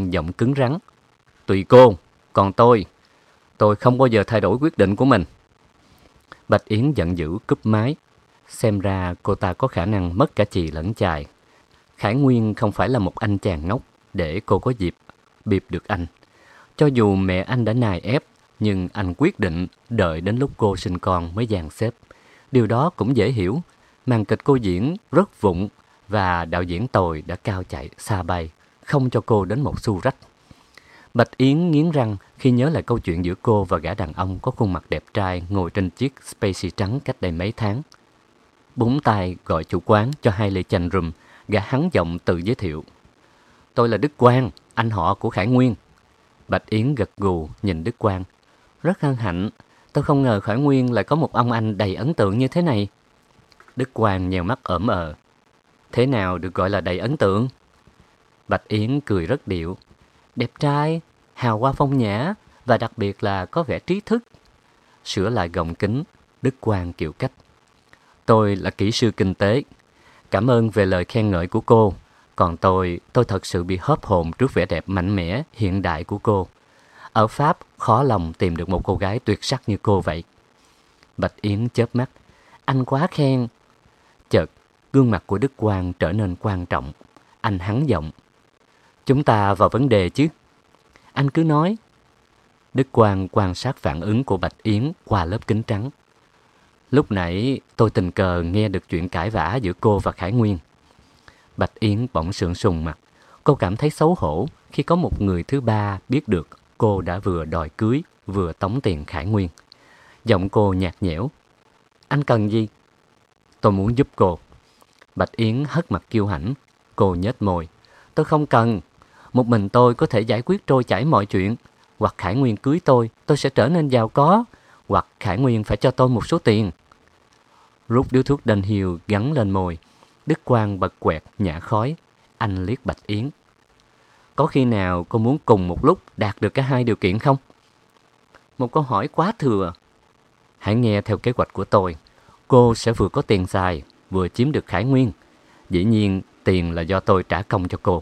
bằng giọng cứng rắn. Tùy cô, còn tôi không bao giờ thay đổi quyết định của mình. Bạch Yến giận dữ cúp máy. Xem ra cô ta có khả năng mất cả chì lẫn chài. Khải Nguyên không phải là một anh chàng ngốc để cô có dịp bịp được anh. Cho dù mẹ anh đã nài ép, nhưng anh quyết định đợi đến lúc cô sinh con mới dàn xếp. Điều đó cũng dễ hiểu. Màn kịch cô diễn rất vụng và đạo diễn tồi đã cao chạy xa bay, không cho cô đến một xu rách. Bạch Yến nghiến răng khi nhớ lại câu chuyện giữa cô và gã đàn ông có khuôn mặt đẹp trai ngồi trên chiếc Spacey trắng cách đây mấy tháng. Búng tay gọi chủ quán cho 2 ly chanh rum, gã hắn giọng tự giới thiệu. Tôi là Đức Quang, anh họ của Khải Nguyên. Bạch Yến gật gù nhìn Đức Quang. Rất hân hạnh, tôi không ngờ Khải Nguyên lại có một ông anh đầy ấn tượng như thế này. Đức Quang nhèo mắt ởm ờ. Thế nào được gọi là đầy ấn tượng? Bạch Yến cười rất điệu. Đẹp trai, hào hoa phong nhã và đặc biệt là có vẻ trí thức. Sửa lại gọng kính, Đức Quang kiệu cách. Tôi là kỹ sư kinh tế. Cảm ơn về lời khen ngợi của cô. Còn tôi thật sự bị hớp hồn trước vẻ đẹp mạnh mẽ, hiện đại của cô. Ở Pháp, khó lòng tìm được một cô gái tuyệt sắc như cô vậy. Bạch Yến chớp mắt. Anh quá khen. Chợt, gương mặt của Đức Quang trở nên quan trọng. Anh hắn giọng. Chúng ta vào vấn đề chứ. Anh cứ nói. Đức Quang quan sát phản ứng của Bạch Yến qua lớp kính trắng. Lúc nãy tôi tình cờ nghe được chuyện cãi vã giữa cô và Khải Nguyên. Bạch Yến bỗng sượng sùng mặt. Cô cảm thấy xấu hổ khi có một người thứ ba biết được cô đã vừa đòi cưới, vừa tống tiền Khải Nguyên. Giọng cô nhạt nhẽo. Anh cần gì? Tôi muốn giúp cô. Bạch Yến hất mặt kiêu hãnh. Cô nhếch môi. Tôi không cần. Một mình tôi có thể giải quyết trôi chảy mọi chuyện. Hoặc Khải Nguyên cưới tôi sẽ trở nên giàu có. Hoặc Khải Nguyên phải cho tôi một số tiền. Rút điếu thuốc đanh hiu gắn lên môi. Đức Quang bật quẹt nhả khói. Anh liếc Bạch Yến. Có khi nào cô muốn cùng một lúc đạt được cả hai điều kiện không? Một câu hỏi quá thừa. Hãy nghe theo kế hoạch của tôi. Cô sẽ vừa có tiền xài, vừa chiếm được Khải Nguyên. Dĩ nhiên, tiền là do tôi trả công cho cô.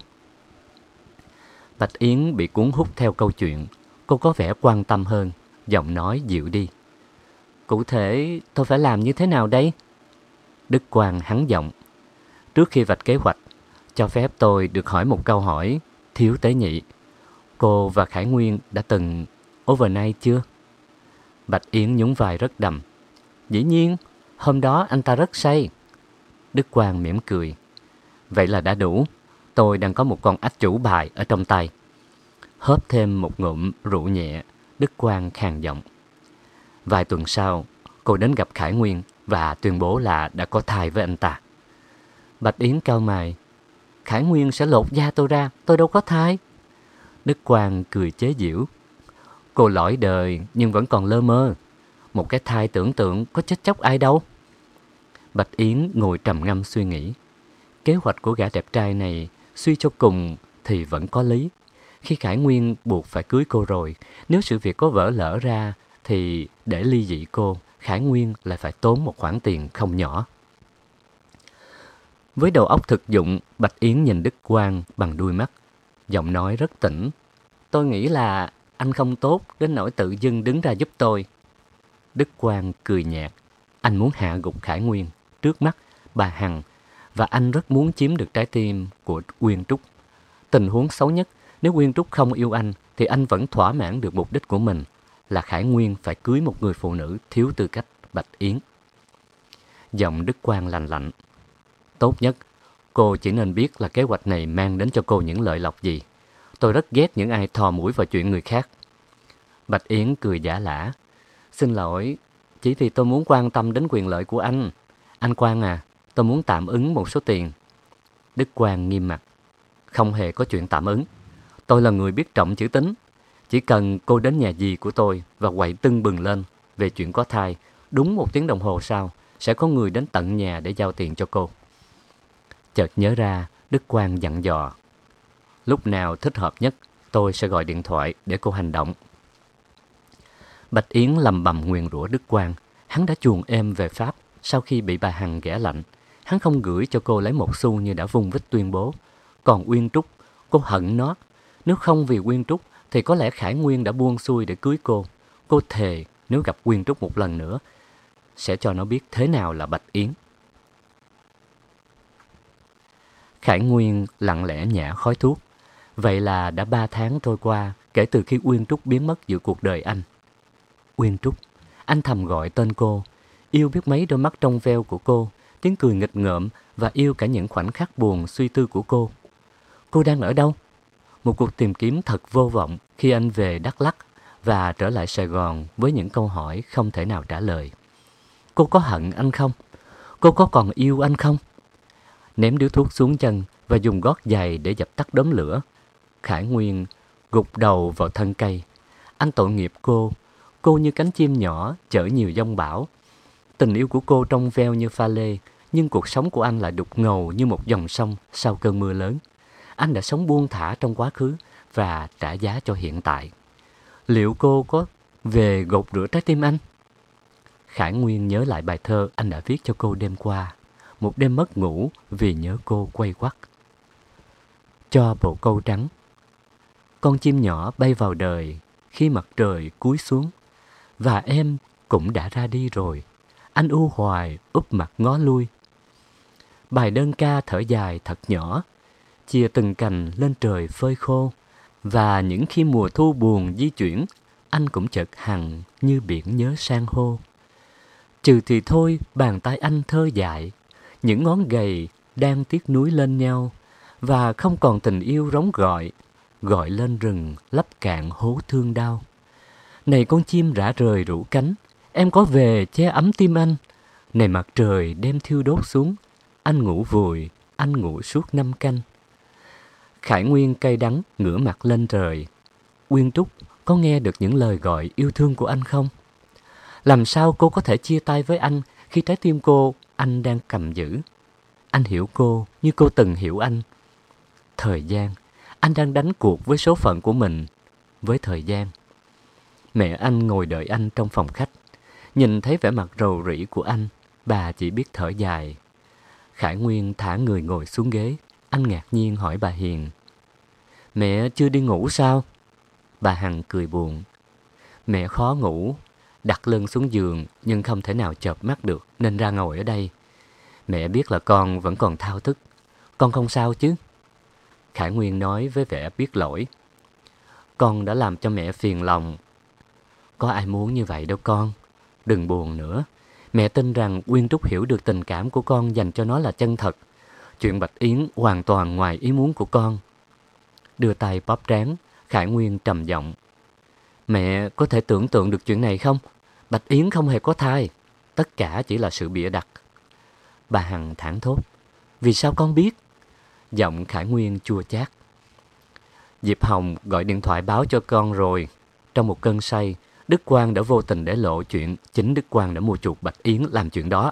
Bạch Yến bị cuốn hút theo câu chuyện. Cô có vẻ quan tâm hơn. Giọng nói dịu đi. Cụ thể, tôi phải làm như thế nào đây? Đức Quang hắn giọng. Trước khi vạch kế hoạch, cho phép tôi được hỏi một câu hỏi thiếu tế nhị. Cô và Khải Nguyên đã từng overnight chưa? Bạch Yến nhún vai rất đầm. Dĩ nhiên, hôm đó anh ta rất say. Đức Quang mỉm cười. Vậy là đã đủ. Tôi đang có một con ách chủ bài ở trong tay. Hớp thêm một ngụm rượu nhẹ, Đức Quang khàn giọng. Vài tuần sau, cô đến gặp Khải Nguyên và tuyên bố là đã có thai với anh ta. Bạch Yến cau mày. Khải Nguyên sẽ lột da tôi ra, tôi đâu có thai. Đức Quang cười chế giễu. Cô lỏi đời nhưng vẫn còn lơ mơ. Một cái thai tưởng tượng có chết chóc ai đâu. Bạch Yến ngồi trầm ngâm suy nghĩ. Kế hoạch của gã đẹp trai này suy cho cùng thì vẫn có lý. Khi Khải Nguyên buộc phải cưới cô rồi, nếu sự việc có vỡ lỡ ra thì để ly dị cô, Khải Nguyên lại phải tốn một khoản tiền không nhỏ. Với đầu óc thực dụng, Bạch Yến nhìn Đức Quang bằng đuôi mắt. Giọng nói rất tỉnh. Tôi nghĩ là anh không tốt đến nỗi tự dưng đứng ra giúp tôi. Đức Quang cười nhạt. Anh muốn hạ gục Khải Nguyên trước mắt bà Hằng và anh rất muốn chiếm được trái tim của Uyên Trúc. Tình huống xấu nhất, nếu Uyên Trúc không yêu anh thì anh vẫn thỏa mãn được mục đích của mình là Khải Nguyên phải cưới một người phụ nữ thiếu tư cách Bạch Yến. Giọng Đức Quang lành lạnh. Tốt nhất, cô chỉ nên biết là kế hoạch này mang đến cho cô những lợi lộc gì. Tôi rất ghét những ai thò mũi vào chuyện người khác. Bạch Yến cười giả lả. Xin lỗi, chỉ vì tôi muốn quan tâm đến quyền lợi của anh. Anh Quang à, tôi muốn tạm ứng một số tiền. Đức Quang nghiêm mặt. Không hề có chuyện tạm ứng. Tôi là người biết trọng chữ tín. Chỉ cần cô đến nhà dì của tôi và quậy tưng bừng lên về chuyện có thai, đúng 1 tiếng đồng hồ sau, sẽ có người đến tận nhà để giao tiền cho cô. Chợt nhớ ra, Đức Quang dặn dò. Lúc nào thích hợp nhất, tôi sẽ gọi điện thoại để cô hành động. Bạch Yến lầm bầm nguyền rủa Đức Quang. Hắn đã chuồn êm về Pháp sau khi bị bà Hằng ghẻ lạnh. Hắn không gửi cho cô lấy một xu như đã vung vít tuyên bố. Còn Uyên Trúc, cô hận nó. Nếu không vì Quyên Trúc thì có lẽ Khải Nguyên đã buông xuôi để cưới cô. Cô thề nếu gặp Quyên Trúc một lần nữa sẽ cho nó biết thế nào là Bạch Yến. Khải Nguyên lặng lẽ nhả khói thuốc. Vậy là đã 3 tháng trôi qua kể từ khi Uyên Trúc biến mất giữa cuộc đời anh. Uyên Trúc, anh thầm gọi tên cô, yêu biết mấy đôi mắt trong veo của cô, tiếng cười nghịch ngợm và yêu cả những khoảnh khắc buồn suy tư của cô. Cô đang ở đâu? Một cuộc tìm kiếm thật vô vọng khi anh về Đắk Lắk và trở lại Sài Gòn với những câu hỏi không thể nào trả lời. Cô có hận anh không? Cô có còn yêu anh không? Ném điếu thuốc xuống chân và dùng gót giày để dập tắt đốm lửa, Khải Nguyên gục đầu vào thân cây. Anh tội nghiệp cô như cánh chim nhỏ chở nhiều giông bão. Tình yêu của cô trong veo như pha lê, nhưng cuộc sống của anh lại đục ngầu như một dòng sông sau cơn mưa lớn. Anh đã sống buông thả trong quá khứ và trả giá cho hiện tại. Liệu cô có về gột rửa trái tim anh? Khải Nguyên nhớ lại bài thơ anh đã viết cho cô đêm qua. Một đêm mất ngủ vì nhớ cô quay quắt. Cho bộ câu trắng. Con chim nhỏ bay vào đời khi mặt trời cúi xuống, và em cũng đã ra đi rồi. Anh u hoài úp mặt ngó lui. Bài đơn ca thở dài thật nhỏ, chia từng cành lên trời phơi khô. Và những khi mùa thu buồn di chuyển, anh cũng chợt hằn như biển nhớ san hô. Trừ thì thôi bàn tay anh thơ dại, những ngón gầy đang tiếc nuối lên nhau. Và không còn tình yêu rống gọi lên rừng lấp cạn hố thương đau. Này con chim rã rời rủ cánh, em có về che ấm tim anh. Này mặt trời đem thiêu đốt xuống, anh ngủ vùi, anh ngủ suốt 5 canh. Khải Nguyên cay đắng ngửa mặt lên trời. Uyên Trúc có nghe được những lời gọi yêu thương của anh không? Làm sao cô có thể chia tay với anh khi trái tim cô anh đang cầm giữ? Anh hiểu cô như cô từng hiểu anh. Thời gian, anh đang đánh cuộc với số phận của mình, với thời gian. Mẹ anh ngồi đợi anh trong phòng khách. Nhìn thấy vẻ mặt rầu rĩ của anh, bà chỉ biết thở dài. Khải Nguyên thả người ngồi xuống ghế. Anh ngạc nhiên hỏi bà Hiền. Mẹ chưa đi ngủ sao? Bà Hằng cười buồn. Mẹ khó ngủ, đặt lưng xuống giường nhưng không thể nào chợp mắt được nên ra ngồi ở đây. Mẹ biết là con vẫn còn thao thức. Con không sao chứ? Khải Nguyên nói với vẻ biết lỗi. Con đã làm cho mẹ phiền lòng. Có ai muốn như vậy đâu con. Đừng buồn nữa. Mẹ tin rằng Uyên Trúc hiểu được tình cảm của con dành cho nó là chân thật. Chuyện Bạch Yến hoàn toàn ngoài ý muốn của con. Đưa tay bóp trán, Khải Nguyên trầm giọng. Mẹ có thể tưởng tượng được chuyện này không? Bạch Yến không hề có thai. Tất cả chỉ là sự bịa đặt. Bà Hằng thảng thốt. Vì sao con biết? Giọng Khải Nguyên chua chát. Diệp Hồng gọi điện thoại báo cho con rồi. Trong một cơn say, Đức Quang đã vô tình để lộ chuyện chính Đức Quang đã mua chuộc Bạch Yến làm chuyện đó.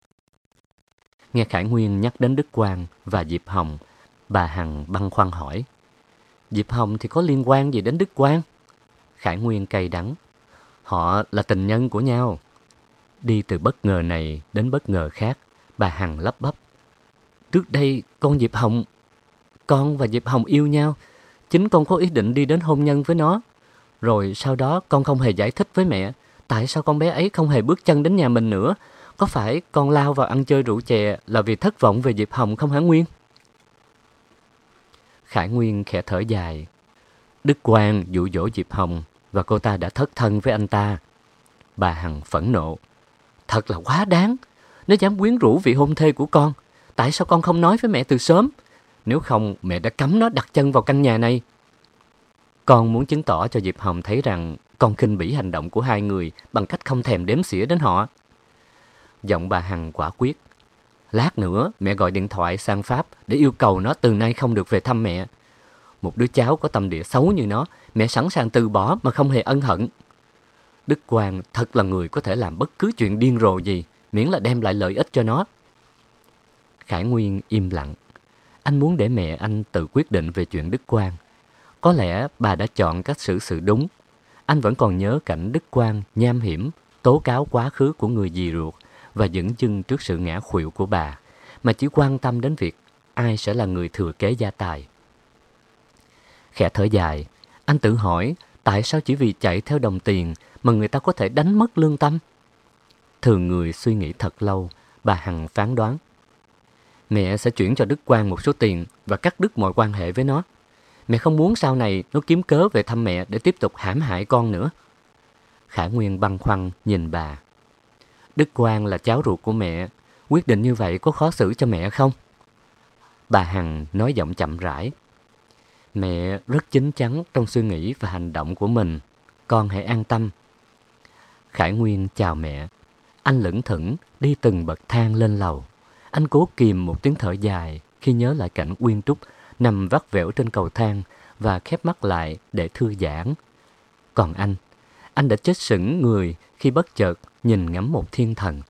Nghe Khải Nguyên nhắc đến Đức Quang và Diệp Hồng, bà Hằng băn khoăn hỏi. Diệp Hồng thì có liên quan gì đến Đức Quang? Khải Nguyên cay đắng. Họ là tình nhân của nhau. Đi từ bất ngờ này đến bất ngờ khác, bà Hằng lắp bắp. Trước đây con và Diệp Hồng yêu nhau. Chính con có ý định đi đến hôn nhân với nó. Rồi sau đó con không hề giải thích với mẹ tại sao con bé ấy không hề bước chân đến nhà mình nữa. Có phải con lao vào ăn chơi rượu chè là vì thất vọng về Diệp Hồng không hả Nguyên? Khải Nguyên khẽ thở dài. Đức Quang dụ dỗ Diệp Hồng và cô ta đã thất thân với anh ta. Bà Hằng phẫn nộ. Thật là quá đáng. Nó dám quyến rũ vị hôn thê của con. Tại sao con không nói với mẹ từ sớm? Nếu không mẹ đã cấm nó đặt chân vào căn nhà này. Con muốn chứng tỏ cho Diệp Hồng thấy rằng con khinh bỉ hành động của hai người bằng cách không thèm đếm xỉa đến họ. Giọng bà Hằng quả quyết. Lát nữa mẹ gọi điện thoại sang Pháp để yêu cầu nó từ nay không được về thăm mẹ. Một đứa cháu có tâm địa xấu như nó, mẹ sẵn sàng từ bỏ mà không hề ân hận. Đức Quang thật là người có thể làm bất cứ chuyện điên rồ gì, miễn là đem lại lợi ích cho nó. Khải Nguyên im lặng. Anh muốn để mẹ anh tự quyết định về chuyện Đức Quang. Có lẽ bà đã chọn cách xử sự đúng. Anh vẫn còn nhớ cảnh Đức Quang nham hiểm tố cáo quá khứ của người dì ruột và dửng dưng trước sự ngã khuỵu của bà, mà chỉ quan tâm đến việc ai sẽ là người thừa kế gia tài. Khẽ thở dài, anh tự hỏi tại sao chỉ vì chạy theo đồng tiền mà người ta có thể đánh mất lương tâm. Thường người suy nghĩ thật lâu, bà Hằng phán đoán. Mẹ sẽ chuyển cho Đức Quang một số tiền và cắt đứt mọi quan hệ với nó. Mẹ không muốn sau này nó kiếm cớ về thăm mẹ để tiếp tục hãm hại con nữa. Khải Nguyên băn khoăn nhìn bà. Đức Quang là cháu ruột của mẹ, quyết định như vậy có khó xử cho mẹ không? Bà Hằng nói giọng chậm rãi. Mẹ rất chín chắn trong suy nghĩ và hành động của mình, con hãy an tâm. Khải Nguyên chào mẹ. Anh lững thững đi từng bậc thang lên lầu. Anh cố kìm một tiếng thở dài khi nhớ lại cảnh Uyên Trúc nằm vắt vẻo trên cầu thang và khép mắt lại để thư giãn. Còn anh đã chết sững người khi bất chợt nhìn ngắm một thiên thần.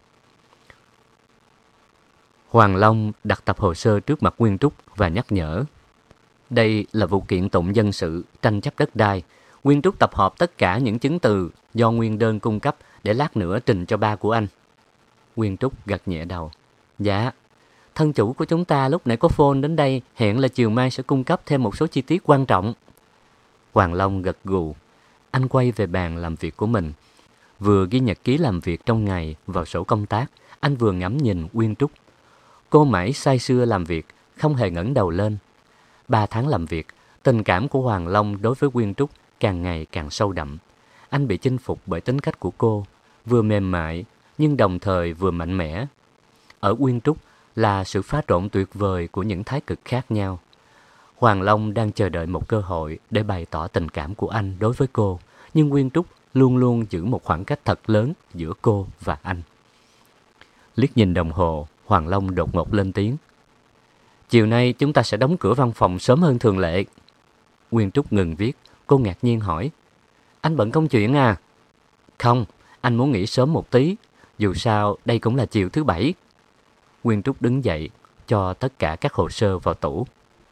Hoàng Long đặt tập hồ sơ trước mặt Uyên Trúc và nhắc nhở. Đây là vụ kiện tụng dân sự, tranh chấp đất đai. Uyên Trúc tập hợp tất cả những chứng từ do nguyên đơn cung cấp để lát nữa trình cho ba của anh. Uyên Trúc gật nhẹ đầu. Dạ, thân chủ của chúng ta lúc nãy có phone đến đây, hẹn là chiều mai sẽ cung cấp thêm một số chi tiết quan trọng. Hoàng Long gật gù. Anh quay về bàn làm việc của mình. Vừa ghi nhật ký làm việc trong ngày vào sổ công tác, anh vừa ngắm nhìn Uyên Trúc. Cô mãi say sưa làm việc, không hề ngẩng đầu lên. 3 tháng làm việc, tình cảm của Hoàng Long đối với Uyên Trúc càng ngày càng sâu đậm. Anh bị chinh phục bởi tính cách của cô, vừa mềm mại nhưng đồng thời vừa mạnh mẽ. Ở Uyên Trúc là sự pha trộn tuyệt vời của những thái cực khác nhau. Hoàng Long đang chờ đợi một cơ hội để bày tỏ tình cảm của anh đối với cô, nhưng Uyên Trúc luôn luôn giữ một khoảng cách thật lớn giữa cô và anh. Liếc nhìn đồng hồ, Hoàng Long đột ngột lên tiếng. Chiều nay chúng ta sẽ đóng cửa văn phòng sớm hơn thường lệ. Uyên Trúc ngừng viết, cô ngạc nhiên hỏi. Anh bận công chuyện à? Không, anh muốn nghỉ sớm một tí, dù sao đây cũng là chiều thứ Bảy. Uyên Trúc đứng dậy, cho tất cả các hồ sơ vào tủ.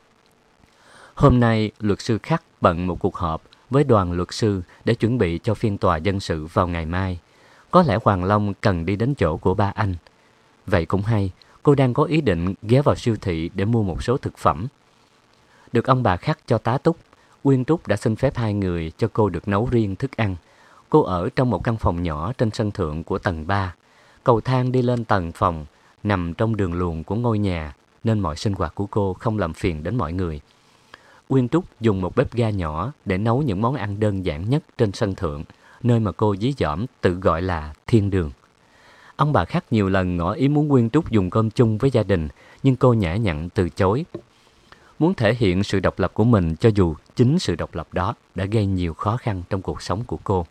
Hôm nay, luật sư Khắc bận một cuộc họp với đoàn luật sư để chuẩn bị cho phiên tòa dân sự vào ngày mai. Có lẽ Hoàng Long cần đi đến chỗ của ba anh. Vậy cũng hay, cô đang có ý định ghé vào siêu thị để mua một số thực phẩm. Được ông bà Khắc cho tá túc, Uyên Trúc đã xin phép 2 người cho cô được nấu riêng thức ăn. Cô ở trong một căn phòng nhỏ trên sân thượng của tầng 3. Cầu thang đi lên tầng phòng, nằm trong đường luồn của ngôi nhà, nên mọi sinh hoạt của cô không làm phiền đến mọi người. Uyên Trúc dùng một bếp ga nhỏ để nấu những món ăn đơn giản nhất trên sân thượng, nơi mà cô dí dỏm tự gọi là thiên đường. Ông bà Khắc nhiều lần ngỏ ý muốn Uyên Trúc dùng cơm chung với gia đình, nhưng cô nhã nhặn từ chối. Muốn thể hiện sự độc lập của mình cho dù chính sự độc lập đó đã gây nhiều khó khăn trong cuộc sống của cô.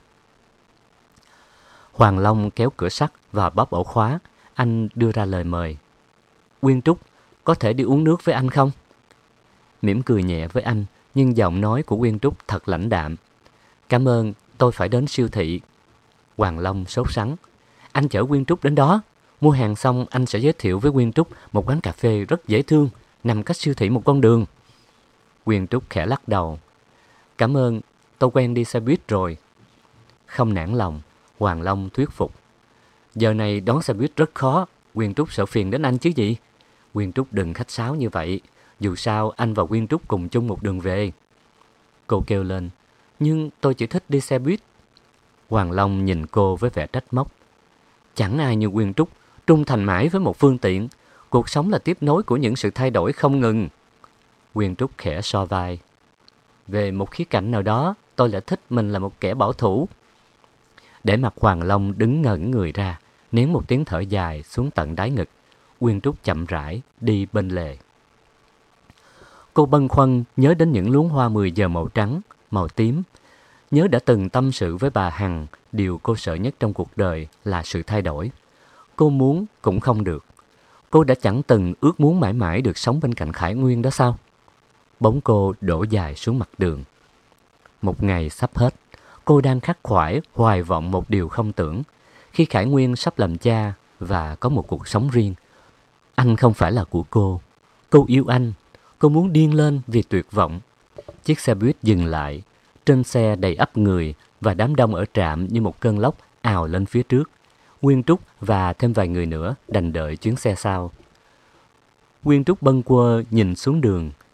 Hoàng Long kéo cửa sắt và bóp ổ khóa. Anh đưa ra lời mời. Uyên Trúc, có thể đi uống nước với anh không? Mỉm cười nhẹ với anh, nhưng giọng nói của Uyên Trúc thật lãnh đạm. Cảm ơn, tôi phải đến siêu thị. Hoàng Long sốt sắng. Anh chở Uyên Trúc đến đó. Mua hàng xong anh sẽ giới thiệu với Uyên Trúc một quán cà phê rất dễ thương, nằm cách siêu thị một con đường. Uyên Trúc khẽ lắc đầu. Cảm ơn, tôi quen đi xe buýt rồi. Không nản lòng, Hoàng Long thuyết phục. Giờ này đón xe buýt rất khó, Uyên Trúc sợ phiền đến anh chứ gì. Uyên Trúc đừng khách sáo như vậy, dù sao anh và Uyên Trúc cùng chung một đường về. Cô kêu lên, nhưng tôi chỉ thích đi xe buýt. Hoàng Long nhìn cô với vẻ trách móc. Chẳng ai như Uyên Trúc, trung thành mãi với một phương tiện. Cuộc sống là tiếp nối của những sự thay đổi không ngừng. Uyên Trúc khẽ so vai. Về một khía cạnh nào đó, tôi lại thích mình là một kẻ bảo thủ. Để mặt Hoàng Long đứng ngẩn người ra, nén một tiếng thở dài xuống tận đáy ngực. Uyên Trúc chậm rãi đi bên lề. Cô bâng khuâng nhớ đến những luống hoa 10 giờ màu trắng, màu tím. Nhớ đã từng tâm sự với bà Hằng, điều cô sợ nhất trong cuộc đời là sự thay đổi. Cô muốn cũng không được. Cô đã chẳng từng ước muốn mãi mãi được sống bên cạnh Khải Nguyên đó sao? Bóng cô đổ dài xuống mặt đường. Một ngày sắp hết, cô đang khắc khoải hoài vọng một điều không tưởng. Khi Khải Nguyên sắp làm cha và có một cuộc sống riêng, anh không phải là của cô. Cô yêu anh. Cô muốn điên lên vì tuyệt vọng. Chiếc xe buýt dừng lại. Trên xe đầy ắp người và đám đông ở trạm như một cơn lốc ào lên phía trước. Uyên Trúc và thêm vài người nữa đành đợi chuyến xe sau. Uyên Trúc bâng quơ nhìn xuống đường.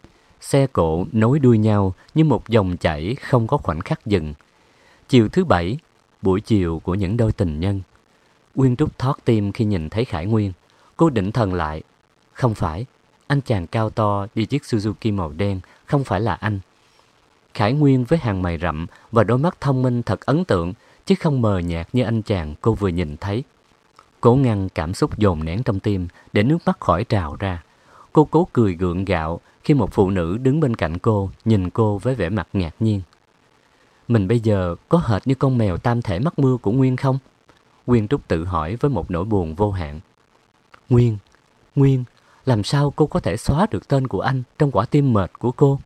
xe cộ nối đuôi nhau như một dòng chảy không có khoảnh khắc dừng. Chiều thứ Bảy, buổi chiều của những đôi tình nhân. Uyên Trúc thót tim khi nhìn thấy Khải Nguyên. Cô định thần lại. Không phải, anh chàng cao to đi chiếc Suzuki màu đen không phải là anh. Khải Nguyên với hàng mày rậm và đôi mắt thông minh thật ấn tượng, chứ không mờ nhạt như anh chàng cô vừa nhìn thấy. Cố ngăn cảm xúc dồn nén trong tim để nước mắt khỏi trào ra. Cô cố cười gượng gạo khi một phụ nữ đứng bên cạnh cô nhìn cô với vẻ mặt ngạc nhiên. Mình bây giờ có hệt như con mèo tam thể mắc mưa của Nguyên không? Uyên Trúc tự hỏi với một nỗi buồn vô hạn. Nguyên, làm sao cô có thể xóa được tên của anh trong quả tim mệt của cô?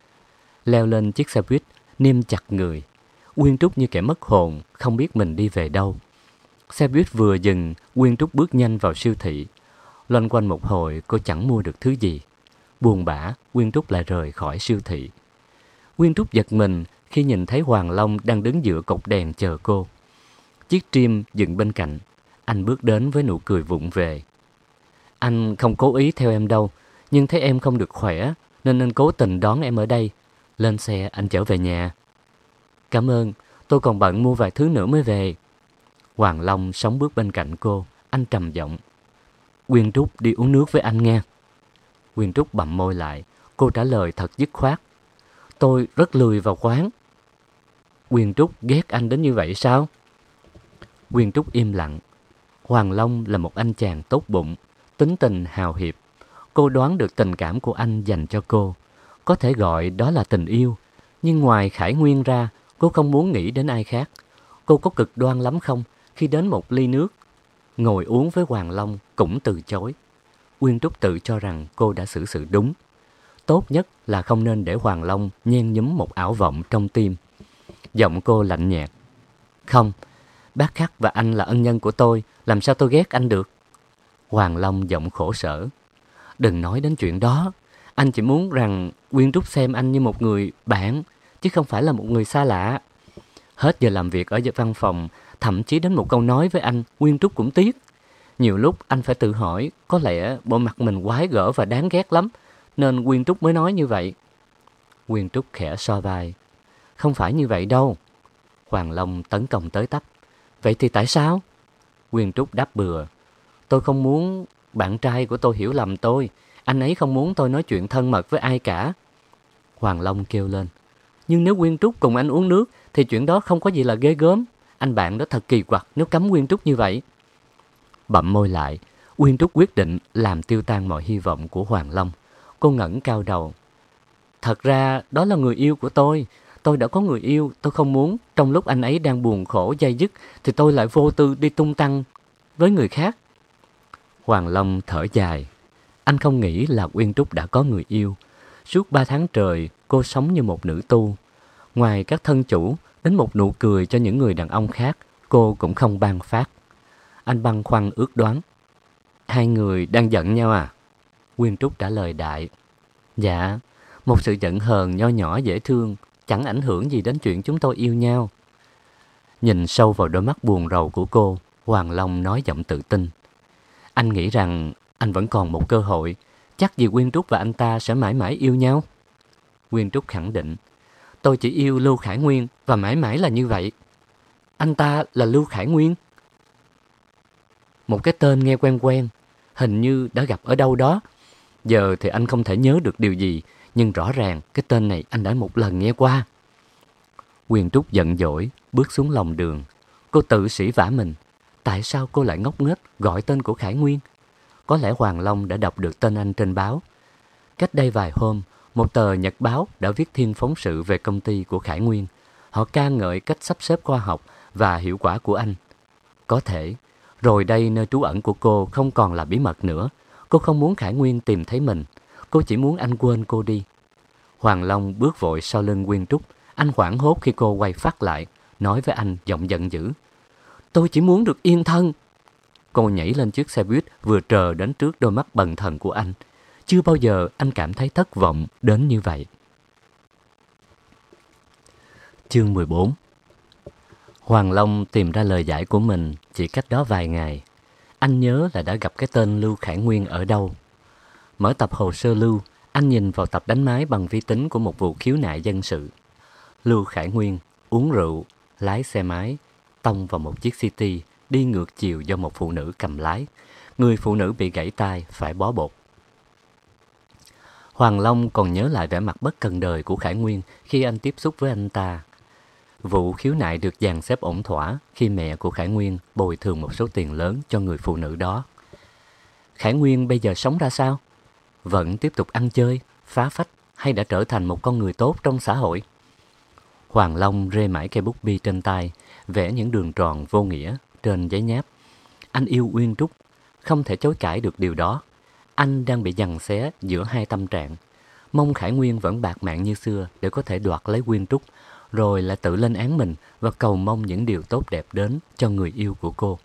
Leo lên chiếc xe buýt, niêm chặt người. Uyên Trúc như kẻ mất hồn, không biết mình đi về đâu. Xe buýt vừa dừng, Uyên Trúc bước nhanh vào siêu thị. Loanh quanh một hồi, cô chẳng mua được thứ gì. Buồn bã, Uyên Trúc lại rời khỏi siêu thị. Uyên Trúc giật mình khi nhìn thấy Hoàng Long đang đứng giữa cột đèn chờ cô. Chiếc Trim dừng bên cạnh. Anh bước đến với nụ cười vụng về. Anh không cố ý theo em đâu, nhưng thấy em không được khỏe nên anh cố tình đón em ở đây. Lên xe anh chở về nhà. Cảm ơn, tôi còn bận mua vài thứ nữa mới về. Hoàng Long sóng bước bên cạnh cô. Anh trầm giọng. Uyên Trúc đi uống nước với anh nghe. Uyên Trúc bặm môi lại. Cô trả lời thật dứt khoát. Tôi rất lười vào quán. Uyên Trúc ghét anh đến như vậy sao? Uyên Trúc im lặng. Hoàng Long là một anh chàng tốt bụng, tính tình hào hiệp. Cô đoán được tình cảm của anh dành cho cô. Có thể gọi đó là tình yêu. Nhưng ngoài Khải Nguyên ra, cô không muốn nghĩ đến ai khác. Cô có cực đoan lắm không khi đến một ly nước? Ngồi uống với Hoàng Long cũng từ chối. Uyên Trúc tự cho rằng cô đã xử sự đúng. Tốt nhất là không nên để Hoàng Long nhen nhúm một ảo vọng trong tim. Giọng cô lạnh nhạt. Không, bác Khắc và anh là ân nhân của tôi, làm sao tôi ghét anh được? Hoàng Long giọng khổ sở. Đừng nói đến chuyện đó. Anh chỉ muốn rằng Uyên Trúc xem anh như một người bạn, chứ không phải là một người xa lạ. Hết giờ làm việc ở văn phòng, thậm chí đến một câu nói với anh, Uyên Trúc cũng tiếc. Nhiều lúc anh phải tự hỏi, có lẽ bộ mặt mình quái gở và đáng ghét lắm, nên Uyên Trúc mới nói như vậy. Uyên Trúc khẽ xoa vai. Không phải như vậy đâu. Hoàng Long tấn công tới tấp. Vậy thì tại sao? Uyên Trúc đáp bừa. Tôi không muốn bạn trai của tôi hiểu lầm tôi. Anh ấy không muốn tôi nói chuyện thân mật với ai cả. Hoàng Long kêu lên. Nhưng nếu Uyên Trúc cùng anh uống nước thì chuyện đó không có gì là ghê gớm. Anh bạn đó thật kỳ quặc nếu cấm Uyên Trúc như vậy. Bặm môi lại, Uyên Trúc quyết định làm tiêu tan mọi hy vọng của Hoàng Long. Cô ngẩng cao đầu. Thật ra đó là người yêu của tôi. Tôi đã có người yêu. Tôi không muốn trong lúc anh ấy đang buồn khổ day dứt thì tôi lại vô tư đi tung tăng với người khác. Hoàng Long thở dài. Anh không nghĩ là Uyên Trúc đã có người yêu. Suốt 3 tháng trời, cô sống như một nữ tu. Ngoài các thân chủ, đến một nụ cười cho những người đàn ông khác, cô cũng không ban phát. Anh băn khoăn ước đoán. Hai người đang giận nhau à? Uyên Trúc trả lời đại. Dạ, một sự giận hờn nho nhỏ dễ thương, chẳng ảnh hưởng gì đến chuyện chúng tôi yêu nhau. Nhìn sâu vào đôi mắt buồn rầu của cô, Hoàng Long nói giọng tự tin. Anh nghĩ rằng anh vẫn còn một cơ hội. Chắc gì Uyên Trúc và anh ta sẽ mãi mãi yêu nhau? Uyên Trúc khẳng định. Tôi chỉ yêu Lưu Khải Nguyên và mãi mãi là như vậy. Anh ta là Lưu Khải Nguyên? Một cái tên nghe quen quen, hình như đã gặp ở đâu đó. Giờ thì anh không thể nhớ được điều gì, nhưng rõ ràng cái tên này anh đã một lần nghe qua. Uyên Trúc giận dỗi, bước xuống lòng đường. Cô tự sỉ vả mình. Tại sao cô lại ngốc nghếch gọi tên của Khải Nguyên? Có lẽ Hoàng Long đã đọc được tên anh trên báo. Cách đây vài hôm, một tờ nhật báo đã viết thiên phóng sự về công ty của Khải Nguyên. Họ ca ngợi cách sắp xếp khoa học và hiệu quả của anh. Có thể, rồi đây nơi trú ẩn của cô không còn là bí mật nữa. Cô không muốn Khải Nguyên tìm thấy mình. Cô chỉ muốn anh quên cô đi. Hoàng Long bước vội sau lưng Uyên Trúc. Anh hoảng hốt khi cô quay phát lại, nói với anh giọng giận dữ. Tôi chỉ muốn được yên thân. Cô nhảy lên chiếc xe buýt vừa trờ đến trước đôi mắt bần thần của anh. Chưa bao giờ anh cảm thấy thất vọng đến như vậy. Chương 14. Hoàng Long tìm ra lời giải của mình chỉ cách đó vài ngày. Anh nhớ là đã gặp cái tên Lưu Khải Nguyên ở đâu. Mở tập hồ sơ Lưu, Anh nhìn vào tập đánh máy bằng vi tính của một vụ khiếu nại dân sự. Lưu Khải Nguyên uống rượu, lái xe máy, tông vào một chiếc City đi ngược chiều do một phụ nữ cầm lái. Người phụ nữ bị gãy tay phải bó bột. Hoàng Long còn nhớ lại vẻ mặt bất cần đời của Khải Nguyên khi anh tiếp xúc với anh ta. Vụ khiếu nại được dàn xếp ổn thỏa khi mẹ của Khải Nguyên bồi thường một số tiền lớn cho người phụ nữ đó. Khải Nguyên bây giờ sống ra sao? Vẫn tiếp tục ăn chơi, phá phách hay đã trở thành một con người tốt trong xã hội? Hoàng Long rê mãi cây bút bi trên tay, vẽ những đường tròn vô nghĩa trên giấy nháp. Anh yêu Uyên Trúc, không thể chối cãi được điều đó. Anh đang bị giằng xé giữa hai tâm trạng. Mong Khải Nguyên vẫn bạc mạng như xưa để có thể đoạt lấy Uyên Trúc, rồi lại tự lên án mình và cầu mong những điều tốt đẹp đến cho người yêu của cô.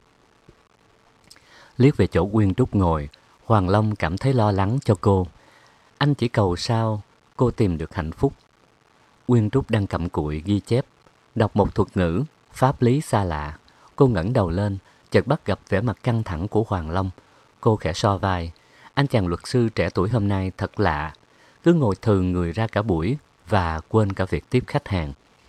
Liếc về chỗ Uyên Trúc ngồi, Hoàng Long cảm thấy lo lắng cho cô. Anh chỉ cầu sao cô tìm được hạnh phúc. Uyên Trúc đang cặm cụi ghi chép, đọc một thuật ngữ, pháp lý xa lạ. Cô ngẩng đầu lên, chợt bắt gặp vẻ mặt căng thẳng của Hoàng Long. Cô khẽ so vai. Anh chàng luật sư trẻ tuổi hôm nay thật lạ, cứ ngồi thừ người ra cả buổi và quên cả việc tiếp khách hàng.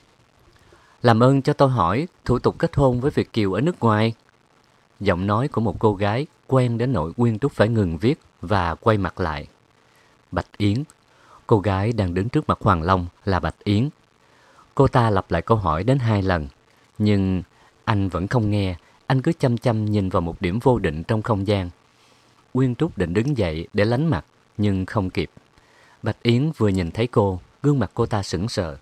Làm ơn cho tôi hỏi thủ tục kết hôn với Việt kiều ở nước ngoài. Giọng nói của một cô gái quen đến nỗi Uyên Trúc phải ngừng viết và quay mặt lại. Bạch Yến. Cô gái đang đứng trước mặt Hoàng Long là Bạch Yến. Cô ta lặp lại câu hỏi đến 2 lần, nhưng anh vẫn không nghe. Anh cứ chăm chăm nhìn vào một điểm vô định trong không gian. Uyên Trúc định đứng dậy để lánh mặt, nhưng không kịp. Bạch Yến vừa nhìn thấy cô, gương mặt cô ta sững sờ.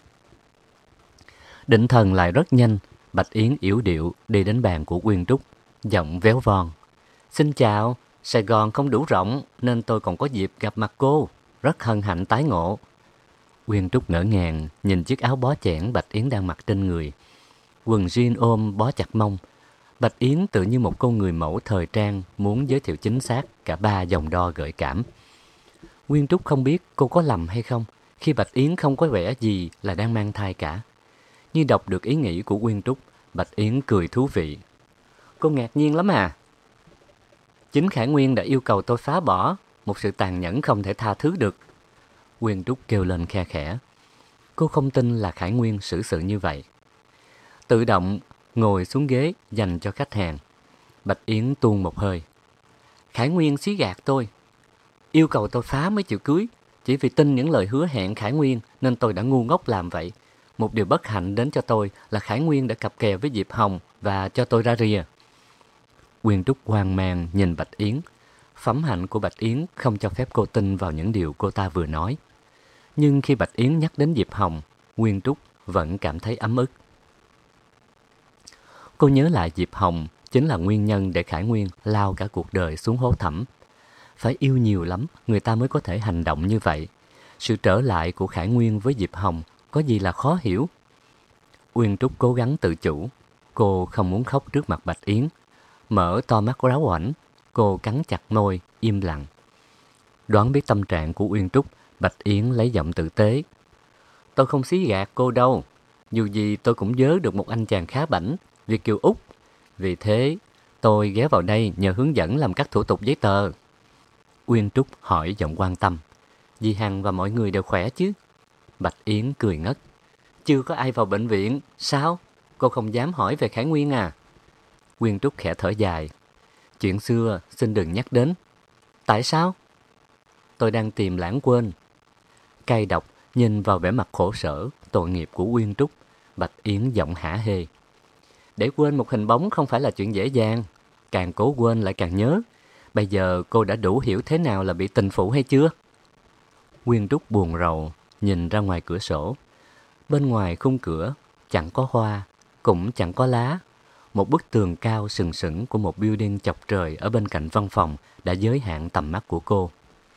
Định thần lại rất nhanh, Bạch Yến yểu điệu đi đến bàn của Uyên Trúc, giọng véo von. Xin chào, Sài Gòn không đủ rộng nên tôi còn có dịp gặp mặt cô. Rất hân hạnh tái ngộ. Uyên Trúc ngỡ ngàng nhìn chiếc áo bó chẽn Bạch Yến đang mặc trên người. Quần jean ôm bó chặt mông. Bạch Yến tự như một cô người mẫu thời trang muốn giới thiệu chính xác cả 3 dòng đo gợi cảm. Uyên Trúc không biết cô có lầm hay không khi Bạch Yến không có vẻ gì là đang mang thai cả. Như đọc được ý nghĩ của Uyên Trúc, Bạch Yến cười thú vị. Cô ngạc nhiên lắm à? Chính Khải Nguyên đã yêu cầu tôi phá bỏ, một sự tàn nhẫn không thể tha thứ được. Uyên Trúc kêu lên khe khẽ. Cô không tin là Khải Nguyên xử sự như vậy. Tự động ngồi xuống ghế dành cho khách hàng. Bạch Yến tuôn một hơi. Khải Nguyên xí gạt tôi. Yêu cầu tôi phá mới chịu cưới. Chỉ vì tin những lời hứa hẹn Khải Nguyên nên tôi đã ngu ngốc làm vậy. Một điều bất hạnh đến cho tôi là Khải Nguyên đã cặp kè với Diệp Hồng và cho tôi ra rìa. Uyên Trúc hoang mang nhìn Bạch Yến. Phẩm hạnh của Bạch Yến không cho phép cô tin vào những điều cô ta vừa nói. Nhưng khi Bạch Yến nhắc đến Diệp Hồng, Uyên Trúc vẫn cảm thấy ấm ức. Cô nhớ lại Diệp Hồng chính là nguyên nhân để Khải Nguyên lao cả cuộc đời xuống hố thẳm. Phải yêu nhiều lắm người ta mới có thể hành động như vậy. Sự trở lại của Khải Nguyên với Diệp Hồng có gì là khó hiểu. Uyên Trúc cố gắng tự chủ. Cô không muốn khóc trước mặt Bạch Yến. Mở to mắt ráo hoảnh, cô cắn chặt môi, im lặng. Đoán biết tâm trạng của Uyên Trúc, Bạch Yến lấy giọng tử tế. Tôi không xí gạt cô đâu. Dù gì tôi cũng vớ được một anh chàng khá bảnh, Việt kiều Úc. Vì thế, tôi ghé vào đây nhờ hướng dẫn làm các thủ tục giấy tờ. Uyên Trúc hỏi giọng quan tâm. Dì Hằng và mọi người đều khỏe chứ? Bạch Yến cười ngất. Chưa có ai vào bệnh viện. Sao? Cô không dám hỏi về Khải Nguyên à? Uyên Trúc khẽ thở dài. Chuyện xưa xin đừng nhắc đến. Tại sao? Tôi đang tìm lãng quên. Cay độc nhìn vào vẻ mặt khổ sở, tội nghiệp của Uyên Trúc, Bạch Yến giọng hả hê. Để quên một hình bóng không phải là chuyện dễ dàng. Càng cố quên lại càng nhớ. Bây giờ cô đã đủ hiểu thế nào là bị tình phụ hay chưa? Uyên Trúc buồn rầu, nhìn ra ngoài cửa sổ. Bên ngoài khung cửa, chẳng có hoa, cũng chẳng có lá. Một bức tường cao sừng sững của một building chọc trời ở bên cạnh văn phòng đã giới hạn tầm mắt của cô.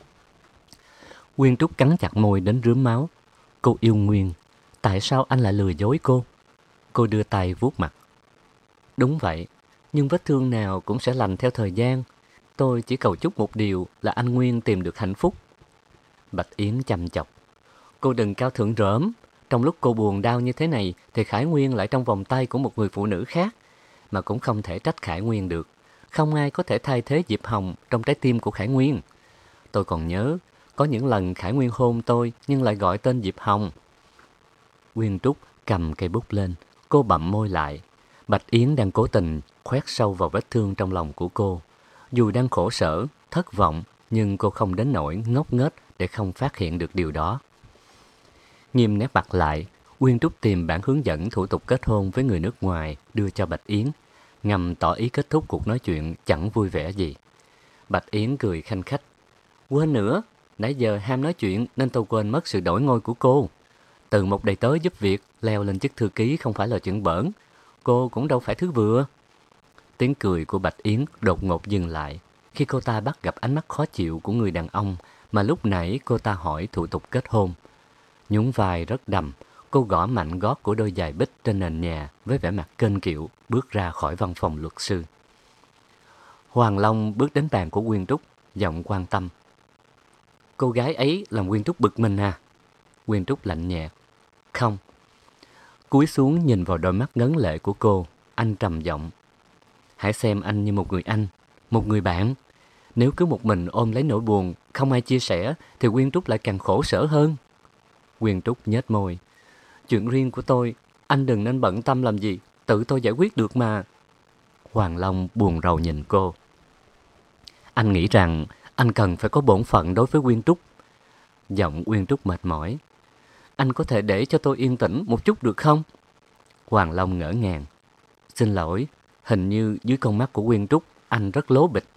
Uyên Trúc cắn chặt môi đến rướm máu. Cô yêu Nguyên. Tại sao anh lại lừa dối cô? Cô đưa tay vuốt mặt. Đúng vậy, nhưng vết thương nào cũng sẽ lành theo thời gian. Tôi chỉ cầu chúc một điều là anh Nguyên tìm được hạnh phúc. Bạch Yến chăm chọc. Cô đừng cao thượng rỡm. Trong lúc cô buồn đau như thế này thì Khải Nguyên lại trong vòng tay của một người phụ nữ khác. Mà cũng không thể trách Khải Nguyên được. Không ai có thể thay thế Diệp Hồng trong trái tim của Khải Nguyên. Tôi còn nhớ, Có những lần Khải Nguyên hôn tôi nhưng lại gọi tên Diệp Hồng. Nguyên Trúc cầm cây bút lên, cô bặm môi lại. Bạch Yến đang cố tình khoét sâu vào vết thương trong lòng của cô. Dù đang khổ sở, thất vọng, nhưng cô không đến nỗi ngốc nghếch để không phát hiện được điều đó. Nghiêm nét mặt lại, Nguyên Trúc tìm bản hướng dẫn thủ tục kết hôn với người nước ngoài đưa cho Bạch Yến, ngầm tỏ ý kết thúc cuộc nói chuyện chẳng vui vẻ gì. Bạch Yến cười khanh khách. Quên nữa, nãy giờ ham nói chuyện nên tôi quên mất sự đổi ngôi của cô. Từ một đầy tớ giúp việc leo lên chức thư ký không phải là chuyện bỡn. Cô cũng đâu phải thứ vừa. Tiếng cười của Bạch Yến đột ngột dừng lại khi cô ta bắt gặp ánh mắt khó chịu của người đàn ông mà lúc nãy cô ta hỏi thủ tục kết hôn. Nhún vai rất đầm, cô gõ mạnh gót của đôi giày bích trên nền nhà với vẻ mặt kênh kiệu bước ra khỏi văn phòng luật sư. Hoàng Long bước đến bàn của Nguyên Trúc, giọng quan tâm. Cô gái ấy làm Nguyên Trúc bực mình à? Nguyên Trúc lạnh nhạt. Không. Cúi xuống nhìn vào đôi mắt ngấn lệ của cô, anh trầm giọng. Hãy xem anh như một người anh, một người bạn. Nếu cứ một mình ôm lấy nỗi buồn, không ai chia sẻ, thì Nguyên Trúc lại càng khổ sở hơn. Nguyên Trúc nhếch môi. Chuyện riêng của tôi, anh đừng nên bận tâm làm gì, tự tôi giải quyết được mà. Hoàng Long buồn rầu nhìn cô. Anh nghĩ rằng anh cần phải có bổn phận đối với Nguyên Trúc. Giọng Nguyên Trúc mệt mỏi. Anh có thể để cho tôi yên tĩnh một chút được không? Hoàng Long ngỡ ngàng. Xin lỗi, hình như dưới con mắt của Nguyên Trúc anh rất lố bịch.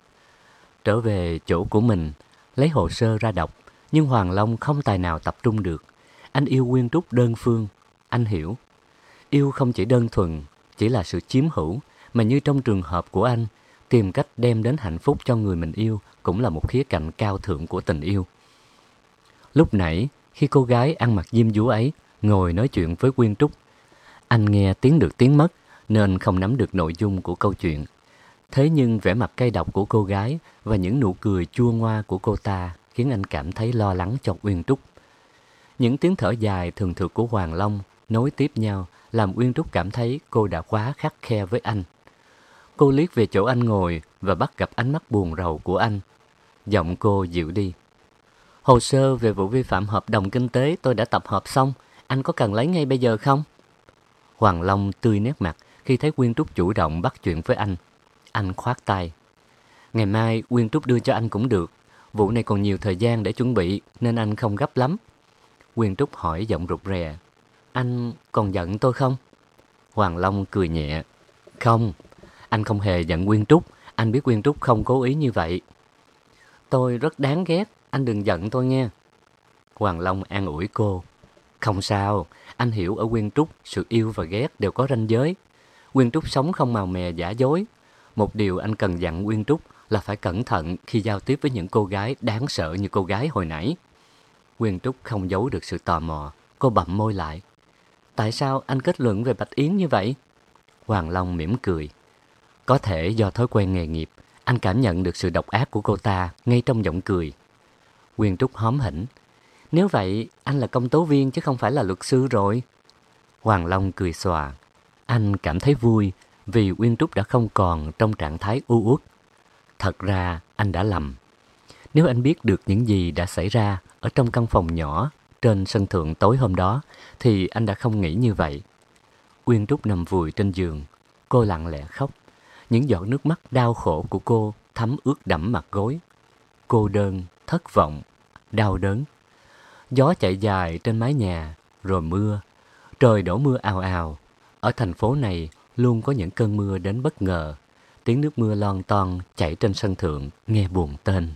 Trở về chỗ của mình, lấy hồ sơ ra đọc, nhưng Hoàng Long không tài nào tập trung được. Anh yêu Nguyên Trúc đơn phương, anh hiểu. Yêu không chỉ đơn thuần, chỉ là sự chiếm hữu, mà như trong trường hợp của anh, tìm cách đem đến hạnh phúc cho người mình yêu cũng là một khía cạnh cao thượng của tình yêu. Lúc nãy, khi cô gái ăn mặc diêm dúa ấy ngồi nói chuyện với Nguyên Trúc, anh nghe tiếng được tiếng mất nên không nắm được nội dung của câu chuyện. Thế nhưng vẻ mặt cay độc của cô gái và những nụ cười chua ngoa của cô ta khiến anh cảm thấy lo lắng cho Nguyên Trúc. Những tiếng thở dài thường thượt của Hoàng Long nối tiếp nhau làm Nguyên Trúc cảm thấy cô đã quá khắt khe với anh. Cô liếc về chỗ anh ngồi và bắt gặp ánh mắt buồn rầu của anh. Giọng cô dịu đi. Hồ sơ về vụ vi phạm hợp đồng kinh tế tôi đã tập hợp xong, anh có cần lấy ngay bây giờ không? Hoàng Long tươi nét mặt khi thấy Nguyên Trúc chủ động bắt chuyện với anh. Anh khoát tay. Ngày mai Nguyên Trúc đưa cho anh cũng được. Vụ này còn nhiều thời gian để chuẩn bị nên anh không gấp lắm. Nguyên Trúc hỏi giọng rụt rè. Anh còn giận tôi không? Hoàng Long cười nhẹ. Không, anh không hề giận Nguyên Trúc. Anh biết Nguyên Trúc không cố ý như vậy. Tôi rất đáng ghét, anh đừng giận tôi nghe. Hoàng Long an ủi cô. Không sao, anh hiểu ở Nguyên Trúc sự yêu và ghét đều có ranh giới. Nguyên Trúc sống không màu mè giả dối. Một điều anh cần dặn Nguyên Trúc là phải cẩn thận khi giao tiếp với những cô gái đáng sợ như cô gái hồi nãy. Nguyên Trúc không giấu được sự tò mò. Cô bặm môi lại. Tại sao anh kết luận về Bạch Yến như vậy? Hoàng Long mỉm cười. Có thể do thói quen nghề nghiệp, anh cảm nhận được sự độc ác của cô ta ngay trong giọng cười. Nguyên Trúc hóm hỉnh. Nếu vậy, anh là công tố viên chứ không phải là luật sư rồi. Hoàng Long cười xòa. Anh cảm thấy vui vì Nguyên Trúc đã không còn trong trạng thái u uất. Thật ra anh đã lầm. Nếu anh biết được những gì đã xảy ra ở trong căn phòng nhỏ trên sân thượng tối hôm đó, thì anh đã không nghĩ như vậy. Nguyên Trúc nằm vùi trên giường. Cô lặng lẽ khóc. Những giọt nước mắt đau khổ của cô thấm ướt đẫm mặt gối. Cô đơn, thất vọng, đau đớn. Gió chạy dài trên mái nhà, rồi mưa. Trời đổ mưa ào ào. Ở thành phố này luôn có những cơn mưa đến bất ngờ. Tiếng nước mưa lon ton chảy trên sân thượng, nghe buồn tên.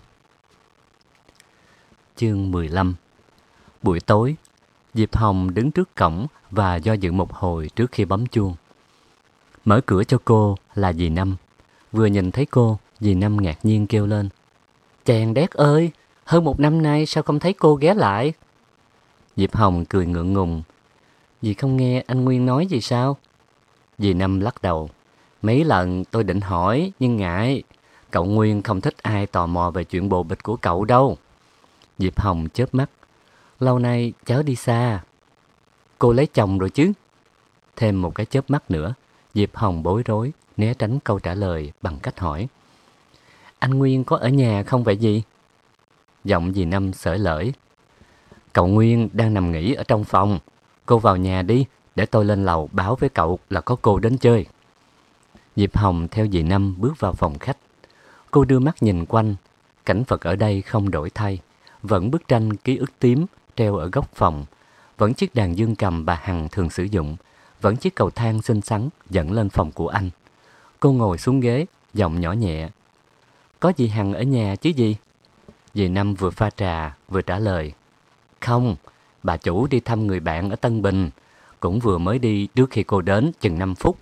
Chương 15. Buổi tối, Diệp Hồng đứng trước cổng và do dự một hồi trước khi bấm chuông. Mở cửa cho cô là dì Năm. Vừa nhìn thấy cô, dì Năm ngạc nhiên kêu lên. Chàng đét ơi, hơn một năm nay sao không thấy cô ghé lại? Diệp Hồng cười ngượng ngùng. Dì không nghe anh Nguyên nói gì sao? Dì Năm lắc đầu. Mấy lần tôi định hỏi nhưng ngại. Cậu Nguyên không thích ai tò mò về chuyện bồ bịch của cậu đâu. Diệp Hồng chớp mắt. Lâu nay cháu đi xa. Cô lấy chồng rồi chứ? Thêm một cái chớp mắt nữa, Diệp Hồng bối rối, né tránh câu trả lời bằng cách hỏi. Anh Nguyên có ở nhà không vậy gì? Giọng dì Năm xởi lởi. Cậu Nguyên đang nằm nghỉ ở trong phòng. Cô vào nhà đi, để tôi lên lầu báo với cậu là có cô đến chơi. Diệp Hồng theo dì Năm bước vào phòng khách. Cô đưa mắt nhìn quanh. Cảnh vật ở đây không đổi thay. Vẫn bức tranh ký ức tím treo ở góc phòng. Vẫn chiếc đàn dương cầm bà Hằng thường sử dụng. Vẫn chiếc cầu thang xinh xắn dẫn lên phòng của anh. Cô ngồi xuống ghế, giọng nhỏ nhẹ. Có dì Hằng ở nhà chứ gì? Dì Năm vừa pha trà vừa trả lời. Không, bà chủ đi thăm người bạn ở Tân Bình. Cũng vừa mới đi trước khi cô đến chừng 5 phút.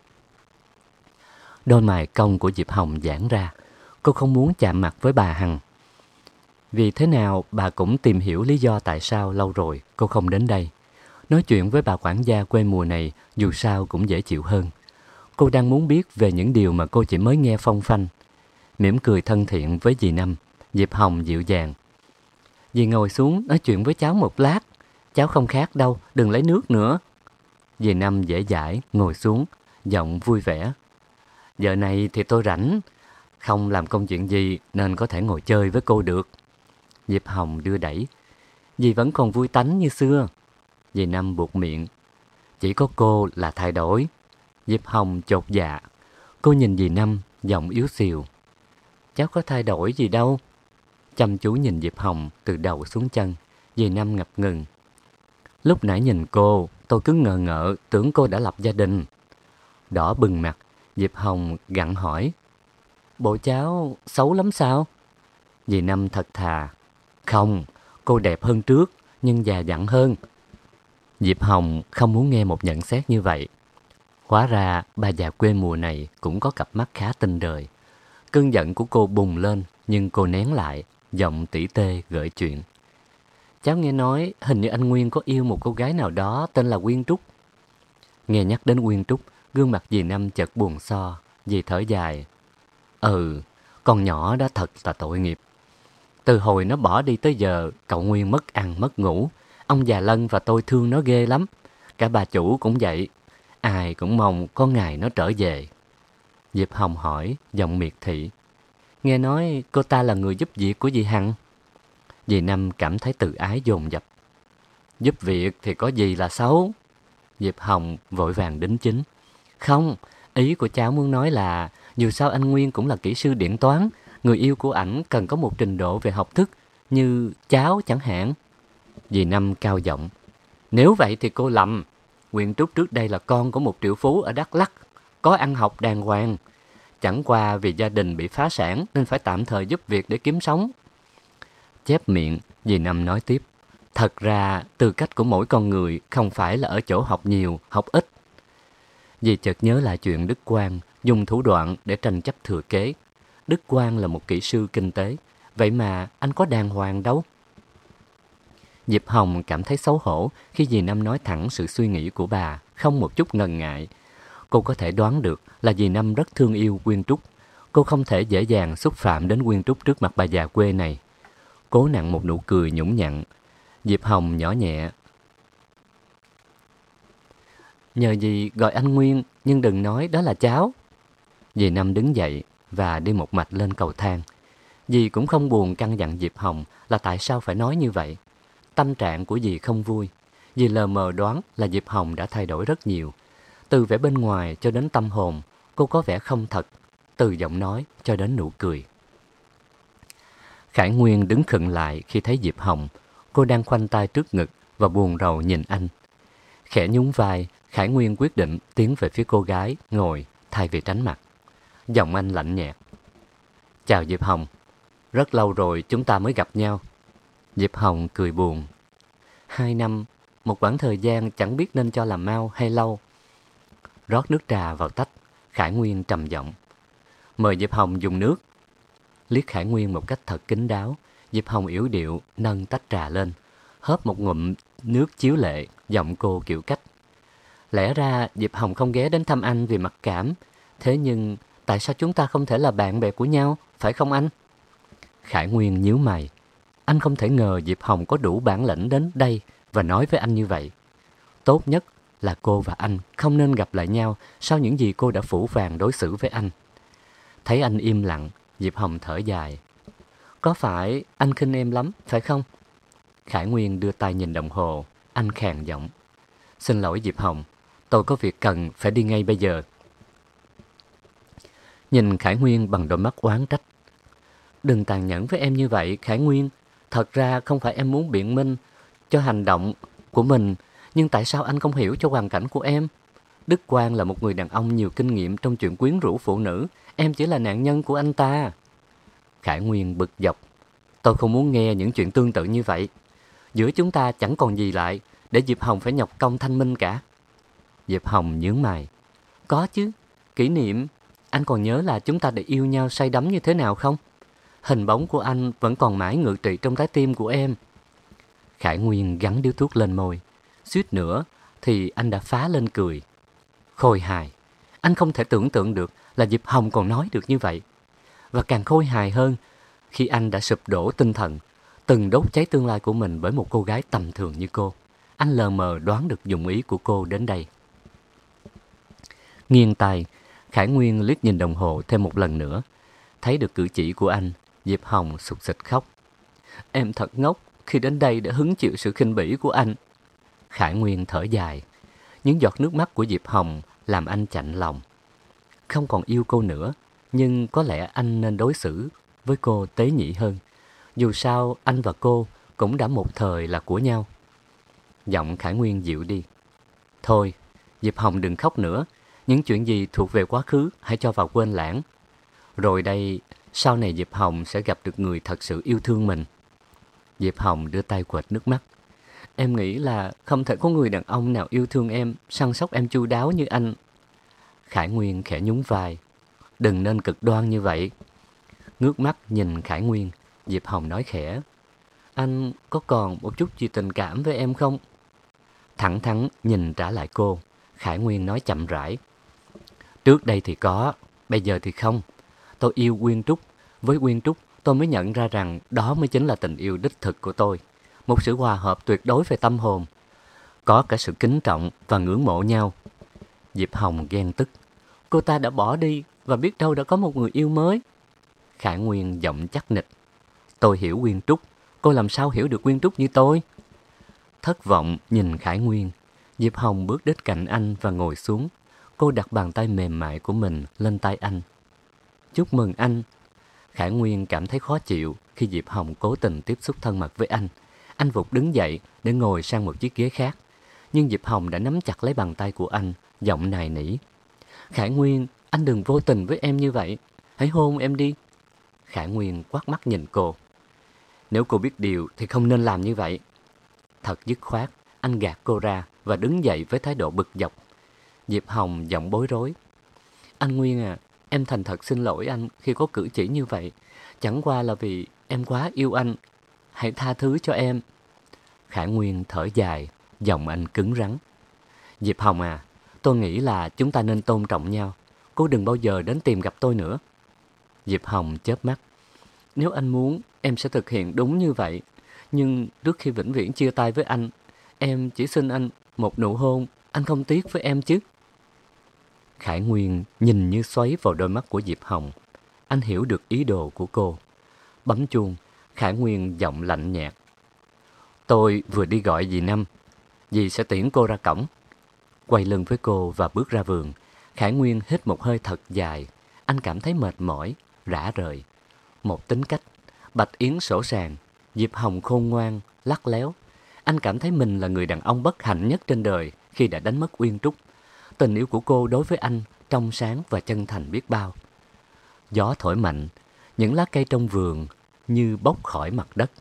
Đôi mày cong của Diệp Hồng giãn ra. Cô không muốn chạm mặt với bà Hằng. Vì thế nào bà cũng tìm hiểu lý do tại sao lâu rồi cô không đến đây. Nói chuyện với bà quản gia quê mùa này dù sao cũng dễ chịu hơn. Cô đang muốn biết về những điều mà cô chỉ mới nghe phong phanh. Mỉm cười thân thiện với dì Năm, Diệp Hồng dịu dàng. Dì ngồi xuống nói chuyện với cháu một lát. Cháu không khát đâu, đừng lấy nước nữa. Dì Năm dễ dãi ngồi xuống, giọng vui vẻ. Giờ này thì tôi rảnh, không làm công chuyện gì nên có thể ngồi chơi với cô được. Diệp Hồng đưa đẩy. Dì vẫn còn vui tánh như xưa. Dì Năm buột miệng. Chỉ có cô là thay đổi. Diệp Hồng chột dạ. Cô nhìn dì Năm, giọng yếu xìu. Cháu có thay đổi gì đâu. Chăm chú nhìn Diệp Hồng từ đầu xuống chân. Dì Năm ngập ngừng. Lúc nãy nhìn cô, tôi cứ ngờ ngợ tưởng cô đã lập gia đình. Đỏ bừng mặt, Diệp Hồng gặng hỏi. Bộ cháu xấu lắm sao? Dì Năm thật thà. Không, cô đẹp hơn trước, nhưng già dặn hơn. Diệp Hồng không muốn nghe một nhận xét như vậy. Hóa ra bà già quê mùa này cũng có cặp mắt khá tinh đời. Cơn giận của cô bùng lên, nhưng cô nén lại, giọng tỉ tê gợi chuyện. Cháu nghe nói hình như anh Nguyên có yêu một cô gái nào đó tên là Quyên Trúc. Nghe nhắc đến Quyên Trúc, gương mặt dì Năm chợt buồn so. Dì thở dài. Con nhỏ đó thật là tội nghiệp. Từ hồi nó bỏ đi tới giờ, cậu Nguyên mất ăn mất ngủ. Ông già Lân và tôi thương nó ghê lắm. Cả bà chủ cũng vậy. Ai cũng mong có ngày nó trở về. Diệp Hồng hỏi, giọng miệt thị. Nghe nói cô ta là người giúp việc của dì Hằng. Dì Năm cảm thấy tự ái dồn dập. Giúp việc thì có gì là xấu? Diệp Hồng vội vàng đính chính. Không, ý của cháu muốn nói là dù sao anh Nguyên cũng là kỹ sư điện toán. Người yêu của ảnh cần có một trình độ về học thức, như cháu chẳng hạn. Dì Năm cao giọng. Nếu vậy thì cô lầm. Quyên Trúc trước đây là con của một triệu phú ở Đắk Lắk, có ăn học đàng hoàng. Chẳng qua vì gia đình bị phá sản nên phải tạm thời giúp việc để kiếm sống. Chép miệng, dì Năm nói tiếp. Thật ra tư cách của mỗi con người không phải là ở chỗ học nhiều, học ít. Dì chợt nhớ lại chuyện Đức Quang dùng thủ đoạn để tranh chấp thừa kế. Đức Quang là một kỹ sư kinh tế, vậy mà anh có đàng hoàng đâu. Diệp Hồng cảm thấy xấu hổ khi dì Năm nói thẳng sự suy nghĩ của bà, không một chút ngần ngại. Cô có thể đoán được là dì Năm rất thương yêu Quyên Trúc. Cô không thể dễ dàng xúc phạm đến Quyên Trúc trước mặt bà già quê này. Cố nặn một nụ cười nhũng nhặn. Diệp Hồng nhỏ nhẹ. Nhờ dì gọi anh Nguyên, nhưng đừng nói đó là cháu. Dì Năm đứng dậy và đi một mạch lên cầu thang. Dì cũng không buồn căn dặn Diệp Hồng là tại sao phải nói như vậy. Tâm trạng của dì không vui. Dì lờ mờ đoán là Diệp Hồng đã thay đổi rất nhiều. Từ vẻ bên ngoài cho đến tâm hồn, cô có vẻ không thật. Từ giọng nói cho đến nụ cười. Khải Nguyên đứng khựng lại khi thấy Diệp Hồng. Cô đang khoanh tay trước ngực và buồn rầu nhìn anh. Khẽ nhún vai, Khải Nguyên quyết định tiến về phía cô gái ngồi thay vì tránh mặt. Giọng anh lạnh nhạt. Chào Diệp Hồng. Rất lâu rồi chúng ta mới gặp nhau. Diệp Hồng cười buồn. 2 năm, một quãng thời gian chẳng biết nên cho là mau hay lâu. Rót nước trà vào tách, Khải Nguyên trầm giọng. Mời Diệp Hồng dùng nước. Liếc Khải Nguyên một cách thật kín đáo, Diệp Hồng yểu điệu nâng tách trà lên, hớp một ngụm nước chiếu lệ, giọng cô kiểu cách. Lẽ ra Diệp Hồng không ghé đến thăm anh vì mặc cảm, thế nhưng tại sao chúng ta không thể là bạn bè của nhau, phải không anh? Khải Nguyên nhíu mày. Anh không thể ngờ Diệp Hồng có đủ bản lĩnh đến đây và nói với anh như vậy. Tốt nhất là cô và anh không nên gặp lại nhau sau những gì cô đã phũ phàng đối xử với anh. Thấy anh im lặng, Diệp Hồng thở dài. Có phải anh khinh em lắm, phải không? Khải Nguyên đưa tay nhìn đồng hồ, anh khàn giọng. Xin lỗi Diệp Hồng, tôi có việc cần phải đi ngay bây giờ. Nhìn Khải Nguyên bằng đôi mắt oán trách. Đừng tàn nhẫn với em như vậy, Khải Nguyên. Thật ra không phải em muốn biện minh cho hành động của mình, nhưng tại sao anh không hiểu cho hoàn cảnh của em? Đức Quang là một người đàn ông nhiều kinh nghiệm trong chuyện quyến rũ phụ nữ, em chỉ là nạn nhân của anh ta. Khải Nguyên bực dọc. Tôi không muốn nghe những chuyện tương tự như vậy. Giữa chúng ta chẳng còn gì lại để Diệp Hồng phải nhọc công thanh minh cả. Diệp Hồng nhướng mày. Có chứ, kỷ niệm. Anh còn nhớ là chúng ta đã yêu nhau say đắm như thế nào không? Hình bóng của anh vẫn còn mãi ngự trị trong trái tim của em. Khải Nguyên gắn điếu thuốc lên môi. Suýt nữa thì anh đã phá lên cười. Khôi hài. Anh không thể tưởng tượng được là Diệp Hồng còn nói được như vậy. Và càng khôi hài hơn khi anh đã sụp đổ tinh thần, từng đốt cháy tương lai của mình bởi một cô gái tầm thường như cô. Anh lờ mờ đoán được dụng ý của cô đến đây. Nghiêng tai, Khải Nguyên liếc nhìn đồng hồ thêm một lần nữa. Thấy được cử chỉ của anh, Diệp Hồng sụt sịt khóc. Em thật ngốc khi đến đây để hứng chịu sự khinh bỉ của anh. Khải Nguyên thở dài. Những giọt nước mắt của Diệp Hồng làm anh chạnh lòng. Không còn yêu cô nữa, nhưng có lẽ anh nên đối xử với cô tế nhị hơn. Dù sao, anh và cô cũng đã một thời là của nhau. Giọng Khải Nguyên dịu đi. Thôi, Diệp Hồng đừng khóc nữa. Những chuyện gì thuộc về quá khứ hãy cho vào quên lãng. Rồi đây, sau này Diệp Hồng sẽ gặp được người thật sự yêu thương mình. Diệp Hồng đưa tay quệt nước mắt. Em nghĩ là không thể có người đàn ông nào yêu thương em, săn sóc em chu đáo như anh. Khải Nguyên khẽ nhún vai. Đừng nên cực đoan như vậy. Ngước mắt nhìn Khải Nguyên, Diệp Hồng nói khẽ. Anh có còn một chút gì tình cảm với em không? Thẳng thắn nhìn trả lại cô, Khải Nguyên nói chậm rãi. Trước đây thì có, bây giờ thì không. Tôi yêu Quyên Trúc. Với Quyên Trúc, tôi mới nhận ra rằng đó mới chính là tình yêu đích thực của tôi. Một sự hòa hợp tuyệt đối về tâm hồn. Có cả sự kính trọng và ngưỡng mộ nhau. Diệp Hồng ghen tức. Cô ta đã bỏ đi và biết đâu đã có một người yêu mới. Khải Nguyên giọng chắc nịch. Tôi hiểu Quyên Trúc. Cô làm sao hiểu được Quyên Trúc như tôi? Thất vọng nhìn Khải Nguyên. Diệp Hồng bước đến cạnh anh và ngồi xuống. Cô đặt bàn tay mềm mại của mình lên tay anh. Chúc mừng anh. Khải Nguyên cảm thấy khó chịu khi Diệp Hồng cố tình tiếp xúc thân mật với anh. Anh vụt đứng dậy để ngồi sang một chiếc ghế khác. Nhưng Diệp Hồng đã nắm chặt lấy bàn tay của anh, giọng nài nỉ. Khải Nguyên, anh đừng vô tình với em như vậy. Hãy hôn em đi. Khải Nguyên quát mắt nhìn cô. Nếu cô biết điều thì không nên làm như vậy. Thật dứt khoát, anh gạt cô ra và đứng dậy với thái độ bực dọc. Diệp Hồng giọng bối rối. Anh Nguyên à, em thành thật xin lỗi anh khi có cử chỉ như vậy. Chẳng qua là vì em quá yêu anh. Hãy tha thứ cho em. Khải Nguyên thở dài, giọng anh cứng rắn. Diệp Hồng à, tôi nghĩ là chúng ta nên tôn trọng nhau. Cô đừng bao giờ đến tìm gặp tôi nữa. Diệp Hồng chớp mắt. Nếu anh muốn, em sẽ thực hiện đúng như vậy. Nhưng trước khi vĩnh viễn chia tay với anh, em chỉ xin anh một nụ hôn. Anh không tiếc với em chứ? Khải Nguyên nhìn như xoáy vào đôi mắt của Diệp Hồng. Anh hiểu được ý đồ của cô. Bấm chuông, Khải Nguyên giọng lạnh nhạt. Tôi vừa đi gọi dì Năm. Dì sẽ tiễn cô ra cổng. Quay lưng với cô và bước ra vườn. Khải Nguyên hít một hơi thật dài. Anh cảm thấy mệt mỏi, rã rời. Một tính cách, Bạch Yến sỗ sàng, Diệp Hồng khôn ngoan, lắt léo. Anh cảm thấy mình là người đàn ông bất hạnh nhất trên đời khi đã đánh mất Uyên Trúc. Tình yêu của cô đối với anh trong sáng và chân thành biết bao. Gió thổi mạnh, những lá cây trong vườn như bốc khỏi mặt đất.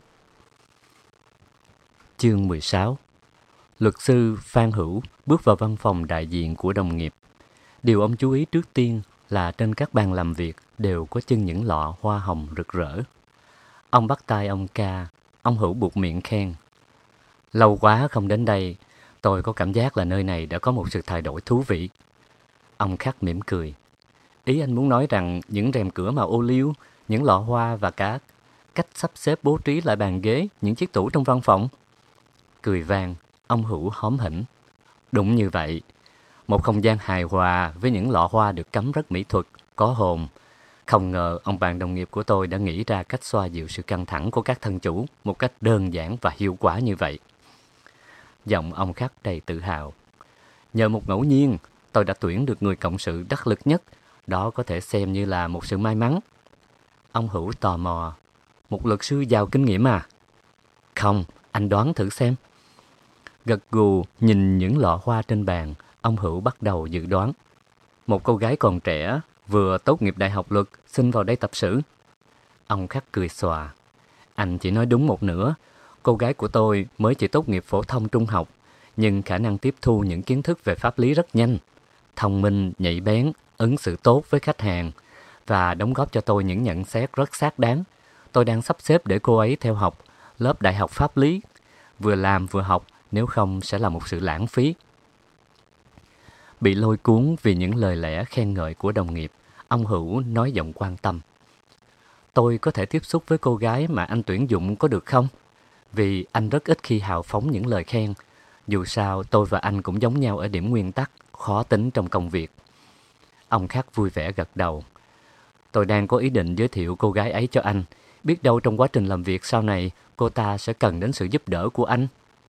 Chương 16. Luật sư Phan Hữu bước vào văn phòng đại diện của đồng nghiệp. Điều ông chú ý trước tiên là trên các bàn làm việc đều có trưng những lọ hoa hồng rực rỡ. Ông bắt tay ông Ca, ông Hữu buột miệng khen. Lâu quá không đến đây, tôi có cảm giác là nơi này đã có một sự thay đổi thú vị. Ông Khắc mỉm cười. Ý anh muốn nói rằng những rèm cửa màu ô liu, những lọ hoa và cả cách sắp xếp bố trí lại bàn ghế, những chiếc tủ trong văn phòng. Cười vang, ông Hữu hóm hỉnh. Đúng như vậy. Một không gian hài hòa với những lọ hoa được cắm rất mỹ thuật, có hồn. Không ngờ ông bạn đồng nghiệp của tôi đã nghĩ ra cách xoa dịu sự căng thẳng của các thân chủ một cách đơn giản và hiệu quả như vậy. Giọng ông Khắc đầy tự hào. Nhờ một ngẫu nhiên, tôi đã tuyển được người cộng sự đắc lực nhất. Đó có thể xem như là một sự may mắn. Ông Hữu tò mò. Một luật sư giàu kinh nghiệm à? Không, anh đoán thử xem. Gật gù nhìn những lọ hoa trên bàn, ông Hữu bắt đầu dự đoán. Một cô gái còn trẻ, vừa tốt nghiệp đại học luật, xin vào đây tập sự. Ông Khắc cười xòa. Anh chỉ nói đúng một nửa. Cô gái của tôi mới chỉ tốt nghiệp phổ thông trung học, nhưng khả năng tiếp thu những kiến thức về pháp lý rất nhanh. Thông minh, nhạy bén, ứng xử tốt với khách hàng và đóng góp cho tôi những nhận xét rất xác đáng. Tôi đang sắp xếp để cô ấy theo học lớp đại học pháp lý. Vừa làm vừa học, nếu không sẽ là một sự lãng phí. Bị lôi cuốn vì những lời lẽ khen ngợi của đồng nghiệp, ông Hữu nói giọng quan tâm. Tôi có thể tiếp xúc với cô gái mà anh tuyển dụng có được không? Vì anh rất ít khi hào phóng những lời khen. Dù sao, tôi và anh cũng giống nhau ở điểm nguyên tắc, khó tính trong công việc. Ông Khắc vui vẻ gật đầu. Tôi đang có ý định giới thiệu cô gái ấy cho anh. Biết đâu trong quá trình làm việc sau này, cô ta sẽ cần đến sự giúp đỡ của anh.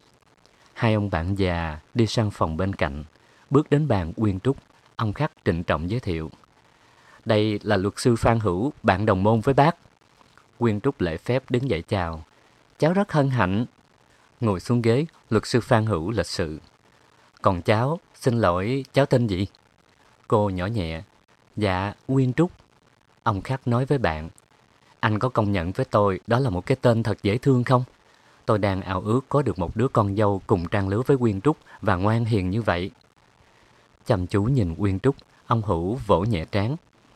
Hai ông bạn già đi sang phòng bên cạnh. Bước đến bàn Uyên Trúc, ông Khắc trịnh trọng giới thiệu. Đây là luật sư Phan Hữu, bạn đồng môn với bác. Uyên Trúc lễ phép đứng dậy chào. Cháu rất hân hạnh. Ngồi xuống ghế, luật sư Phan Hữu lịch sự. Còn cháu, xin lỗi, cháu tên gì? Cô nhỏ nhẹ. Dạ, Uyên Trúc. Ông Khắc nói với bạn. Anh có công nhận với tôi đó là một cái tên thật dễ thương không? Tôi đang ao ước có được một đứa con dâu cùng trang lứa với Uyên Trúc và ngoan hiền như vậy. Chăm chú nhìn Uyên Trúc, ông Hữu vỗ nhẹ trán.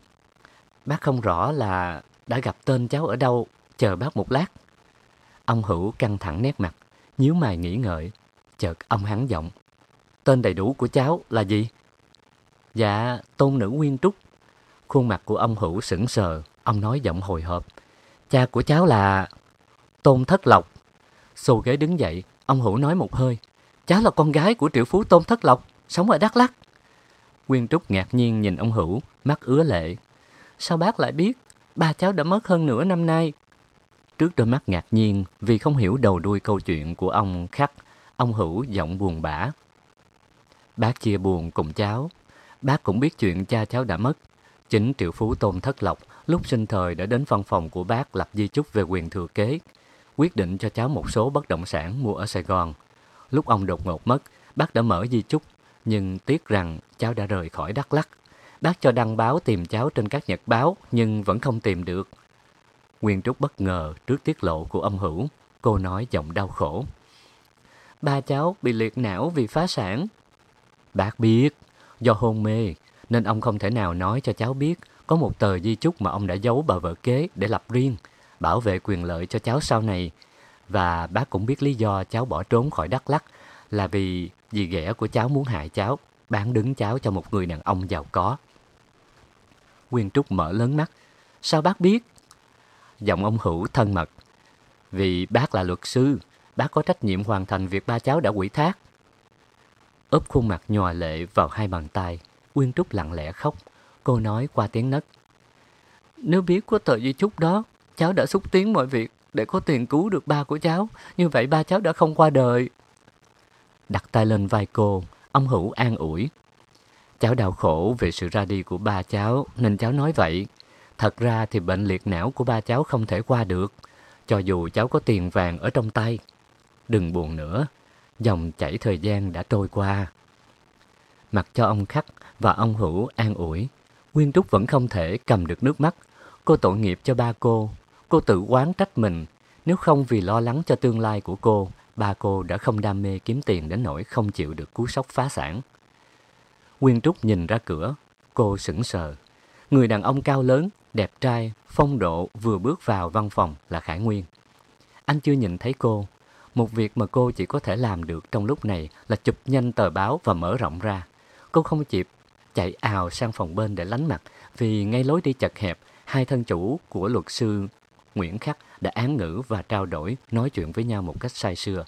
Bác không rõ là đã gặp tên cháu ở đâu, chờ bác một lát. Ông Hữu căng thẳng nét mặt, nhíu mày nghĩ ngợi. Chợt ông hắn giọng. Tên đầy đủ của cháu là gì? Dạ, tôn nữ Uyên Trúc. Khuôn mặt của ông Hữu sững sờ, ông nói giọng hồi hộp. Cha của cháu là Tôn Thất Lộc. Xô ghế đứng dậy, ông Hữu nói một hơi. Cháu là con gái của triệu phú Tôn Thất Lộc, sống ở Đắk Lắk. Uyên Trúc ngạc nhiên nhìn ông Hữu, mắt ứa lệ. Sao bác lại biết? Ba cháu đã mất hơn nửa năm nay. Trước đôi mắt ngạc nhiên vì không hiểu đầu đuôi câu chuyện của ông Khắc, ông Hữu giọng buồn bã. Bác chia buồn cùng cháu. Bác cũng biết chuyện cha cháu đã mất. Chính triệu phú Tôn Thất Lộc lúc sinh thời đã đến văn phòng của bác lập di chúc về quyền thừa kế, quyết định cho cháu một số bất động sản mua ở Sài Gòn. Lúc ông đột ngột mất, bác đã mở di chúc, nhưng tiếc rằng cháu đã rời khỏi Đắk Lắk. Bác cho đăng báo tìm cháu trên các nhật báo, nhưng vẫn không tìm được. Uyên Trúc bất ngờ trước tiết lộ của ông Hữu. Cô nói giọng đau khổ. Ba cháu bị liệt não vì phá sản. Bác biết, do hôn mê, nên ông không thể nào nói cho cháu biết có một tờ di chúc mà ông đã giấu bà vợ kế để lập riêng, bảo vệ quyền lợi cho cháu sau này. Và bác cũng biết lý do cháu bỏ trốn khỏi Đắk Lắk là vì dì ghẻ của cháu muốn hại cháu, bán đứng cháu cho một người đàn ông giàu có. Uyên Trúc mở lớn mắt. Sao bác biết? Giọng ông Hữu thân mật. Vì bác là luật sư, bác có trách nhiệm hoàn thành việc ba cháu đã ủy thác. Úp khuôn mặt nhòa lệ vào hai bàn tay, Uyên Trúc lặng lẽ khóc. Cô nói qua tiếng nấc. Nếu biết có tờ di chúc đó, cháu đã xúc tiến mọi việc để có tiền cứu được ba của cháu. Như vậy ba cháu đã không qua đời. Đặt tay lên vai cô, ông Hữu an ủi. Cháu đau khổ về sự ra đi của ba cháu nên cháu nói vậy. Thật ra thì bệnh liệt não của ba cháu không thể qua được, cho dù cháu có tiền vàng ở trong tay. Đừng buồn nữa, dòng chảy thời gian đã trôi qua. Mặc cho ông Khắc và ông Hữu an ủi, Uyên Trúc vẫn không thể cầm được nước mắt. Cô tội nghiệp cho ba cô tự oán trách mình. Nếu không vì lo lắng cho tương lai của cô, ba cô đã không đam mê kiếm tiền đến nỗi không chịu được cú sốc phá sản. Uyên Trúc nhìn ra cửa, cô sững sờ. Người đàn ông cao lớn, đẹp trai, phong độ vừa bước vào văn phòng là Khải Nguyên. Anh chưa nhìn thấy cô. Một việc mà cô chỉ có thể làm được trong lúc này là chụp nhanh tờ báo và mở rộng ra. Cô không kịp chạy ào sang phòng bên để lánh mặt, vì ngay lối đi chật hẹp, hai thân chủ của luật sư Nguyễn Khắc đã án ngữ và trao đổi, nói chuyện với nhau một cách say sưa.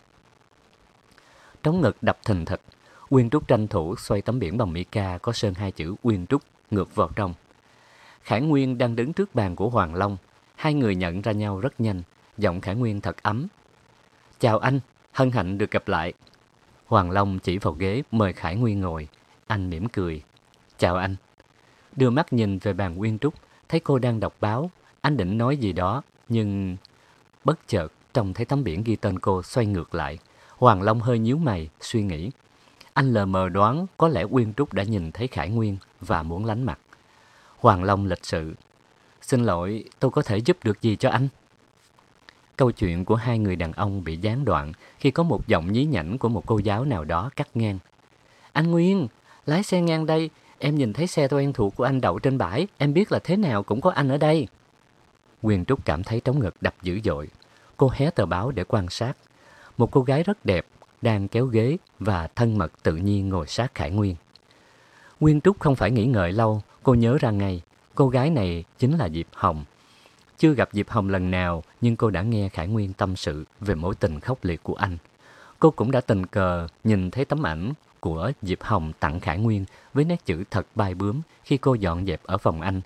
Trống ngực đập thình thịch, Uyên Trúc tranh thủ xoay tấm biển bằng mica có sơn hai chữ Uyên Trúc ngược vào trong. Khải Nguyên đang đứng trước bàn của Hoàng Long. Hai người nhận ra nhau rất nhanh, giọng Khải Nguyên thật ấm. Chào anh, hân hạnh được gặp lại. Hoàng Long chỉ vào ghế mời Khải Nguyên ngồi. Anh mỉm cười. Chào anh. Đưa mắt nhìn về bàn Uyên Trúc, thấy cô đang đọc báo. Anh định nói gì đó, nhưng bất chợt trông thấy tấm biển ghi tên cô xoay ngược lại. Hoàng Long hơi nhíu mày, suy nghĩ. Anh lờ mờ đoán có lẽ Uyên Trúc đã nhìn thấy Khải Nguyên và muốn lánh mặt. Hoàng Long lịch sự. Xin lỗi, tôi có thể giúp được gì cho anh? Câu chuyện của hai người đàn ông bị gián đoạn khi có một giọng nhí nhảnh của một cô giáo nào đó cắt ngang. Anh Nguyên, lái xe ngang đây, em nhìn thấy xe quen thuộc của anh đậu trên bãi, em biết là thế nào cũng có anh ở đây. Uyên Trúc cảm thấy trống ngực đập dữ dội. Cô hé tờ báo để quan sát. Một cô gái rất đẹp đang kéo ghế và thân mật tự nhiên ngồi sát Khải Nguyên. Uyên Trúc không phải nghĩ ngợi lâu, cô nhớ ra ngay, cô gái này chính là Diệp Hồng. Chưa gặp Diệp Hồng lần nào, nhưng cô đã nghe Khải Nguyên tâm sự về mối tình khốc liệt của anh. Cô cũng đã tình cờ nhìn thấy tấm ảnh của Diệp Hồng tặng Khải Nguyên với nét chữ thật bay bướm khi cô dọn dẹp ở phòng anh.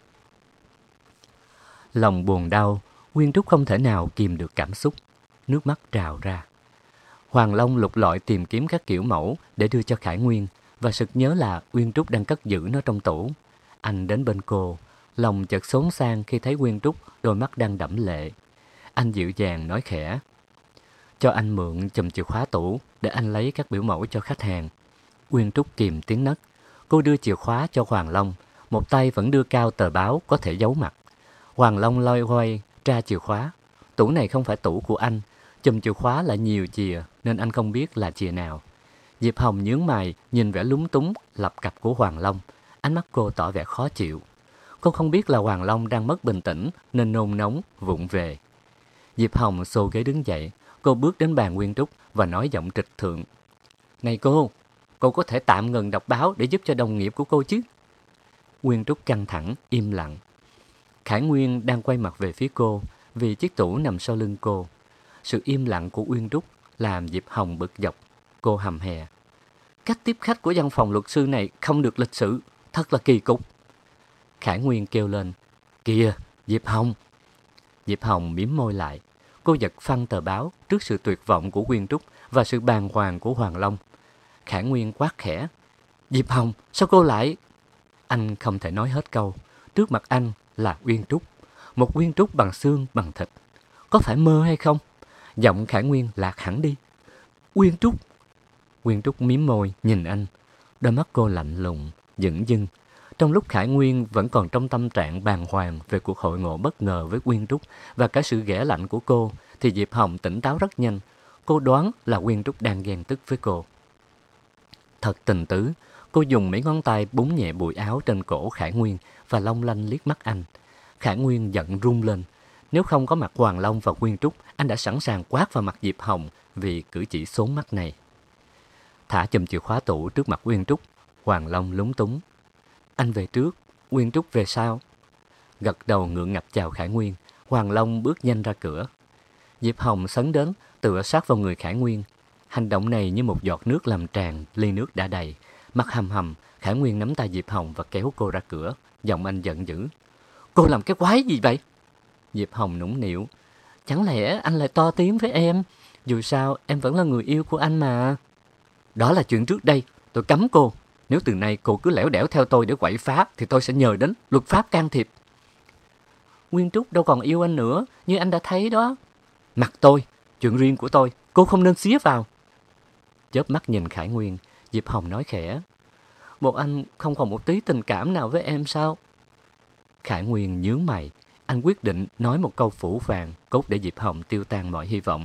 Lòng buồn đau, Uyên Trúc không thể nào kìm được cảm xúc, nước mắt trào ra. Hoàng Long lục lọi tìm kiếm các kiểu mẫu để đưa cho Khải Nguyên và sực nhớ là Uyên Trúc đang cất giữ nó trong tủ. Anh đến bên cô, lòng chợt xốn sang khi thấy Uyên Trúc đôi mắt đang đẫm lệ. Anh dịu dàng nói khẽ. Cho anh mượn chùm chìa khóa tủ để anh lấy các biểu mẫu cho khách hàng. Uyên Trúc kìm tiếng nấc. Cô đưa chìa khóa cho Hoàng Long, một tay vẫn đưa cao tờ báo có thể giấu mặt. Hoàng Long loay hoay tra chìa khóa. Tủ này không phải tủ của anh, chùm chìa khóa là nhiều chìa nên anh không biết là chìa nào. Diệp Hồng nhướng mày nhìn vẻ lúng túng lập cập của Hoàng Long. Ánh mắt cô tỏ vẻ khó chịu. Cô không biết là Hoàng Long đang mất bình tĩnh nên nôn nóng vụng về. Diệp Hồng xô ghế đứng dậy. Cô bước đến bàn Uyên Trúc và nói giọng trịch thượng. Này cô có thể tạm ngừng đọc báo để giúp cho đồng nghiệp của cô chứ? Uyên Trúc căng thẳng, im lặng. Khải Nguyên đang quay mặt về phía cô vì chiếc tủ nằm sau lưng cô. Sự im lặng của Uyên Trúc làm Diệp Hồng bực dọc. Cô hầm hè. Cách tiếp khách của văn phòng luật sư này không được lịch sự, thật là kỳ cục. Khải Nguyên kêu lên. Kìa, Diệp Hồng. Diệp Hồng mím môi lại. Cô giật phăng tờ báo trước sự tuyệt vọng của Uyên Trúc và sự bàng hoàng của Hoàng Long. Khải Nguyên quát khẽ. Diệp Hồng, sao cô lại... Anh không thể nói hết câu. Trước mặt anh là Uyên Trúc. Một Uyên Trúc bằng xương, bằng thịt. Có phải mơ hay không? Giọng Khải Nguyên lạc hẳn đi. Uyên Trúc. Uyên Trúc mím môi nhìn anh. Đôi mắt cô lạnh lùng, dửng dưng. Trong lúc Khải Nguyên vẫn còn trong tâm trạng bàng hoàng về cuộc hội ngộ bất ngờ với Uyên Trúc và cả sự ghẻ lạnh của cô, thì Diệp Hồng tỉnh táo rất nhanh. Cô đoán là Uyên Trúc đang ghen tức với cô. Thật tình tứ, cô dùng mấy ngón tay búng nhẹ bụi áo trên cổ Khải Nguyên và long lanh liếc mắt anh. Khải Nguyên giận run lên. Nếu không có mặt Hoàng Long và Uyên Trúc, anh đã sẵn sàng quát vào mặt Diệp Hồng vì cử chỉ xốn mắt này. Thả chùm chìa khóa tủ trước mặt Uyên Trúc, Hoàng Long lúng túng. Anh về trước, Uyên Trúc về sau. Gật đầu ngượng ngập chào Khải Nguyên, Hoàng Long bước nhanh ra cửa. Diệp Hồng sấn đến, tựa sát vào người Khải Nguyên. Hành động này như một giọt nước làm tràn ly nước đã đầy. Mắt hầm hầm, Khải Nguyên nắm tay Diệp Hồng và kéo cô ra cửa. Giọng anh giận dữ. Cô làm cái quái gì vậy? Diệp Hồng nũng nịu. Chẳng lẽ anh lại to tiếng với em? Dù sao em vẫn là người yêu của anh mà. Đó là chuyện trước đây, tôi cấm cô. Nếu từ nay cô cứ lẻo đẻo theo tôi để quậy phá thì tôi sẽ nhờ đến luật pháp can thiệp. Uyên Trúc đâu còn yêu anh nữa, như anh đã thấy đó. Mặc tôi, chuyện riêng của tôi, cô không nên xía vào. Chớp mắt nhìn Khải Nguyên, Diệp Hồng nói khẽ. Bộ anh không còn một tí tình cảm nào với em sao? Khải Nguyên nhướng mày, anh quyết định nói một câu phủ phàng, cốt để Diệp Hồng tiêu tan mọi hy vọng.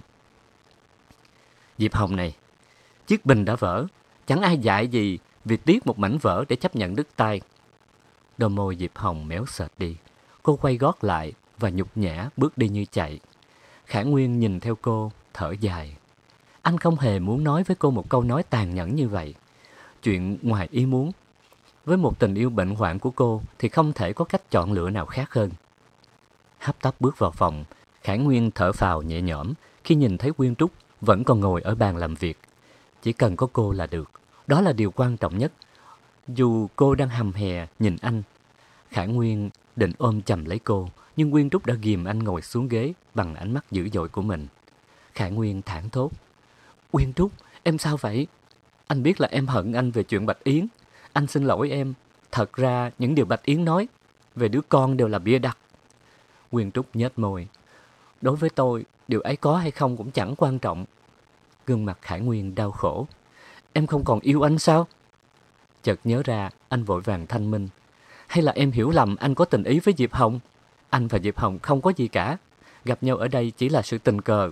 Diệp Hồng này, chiếc bình đã vỡ, chẳng ai dạy gì vì tiếc một mảnh vỡ để chấp nhận đứt tay. Đôi môi Diệp Hồng méo sệt đi. Cô quay gót lại và nhục nhã bước đi như chạy. Khải Nguyên nhìn theo cô, thở dài. Anh không hề muốn nói với cô một câu nói tàn nhẫn như vậy. Chuyện ngoài ý muốn. Với một tình yêu bệnh hoạn của cô thì không thể có cách chọn lựa nào khác hơn. Hấp tấp bước vào phòng, Khải Nguyên thở phào nhẹ nhõm khi nhìn thấy Uyên Trúc vẫn còn ngồi ở bàn làm việc. Chỉ cần có cô là được. Đó là điều quan trọng nhất. Dù cô đang hầm hè nhìn anh. Khải Nguyên định ôm chầm lấy cô, nhưng Nguyên Trúc đã ghìm anh ngồi xuống ghế bằng ánh mắt dữ dội của mình. Khải Nguyên thảng thốt: Nguyên Trúc, em sao vậy? Anh biết là em hận anh về chuyện Bạch Yến. Anh xin lỗi em. Thật ra những điều Bạch Yến nói về đứa con đều là bịa đặt. Nguyên Trúc nhếch môi: Đối với tôi, điều ấy có hay không cũng chẳng quan trọng. Gương mặt Khải Nguyên đau khổ: Em không còn yêu anh sao? Chợt nhớ ra, anh vội vàng thanh minh: Hay là em hiểu lầm anh có tình ý với Diệp Hồng? Anh và Diệp Hồng không có gì cả. Gặp nhau ở đây chỉ là sự tình cờ.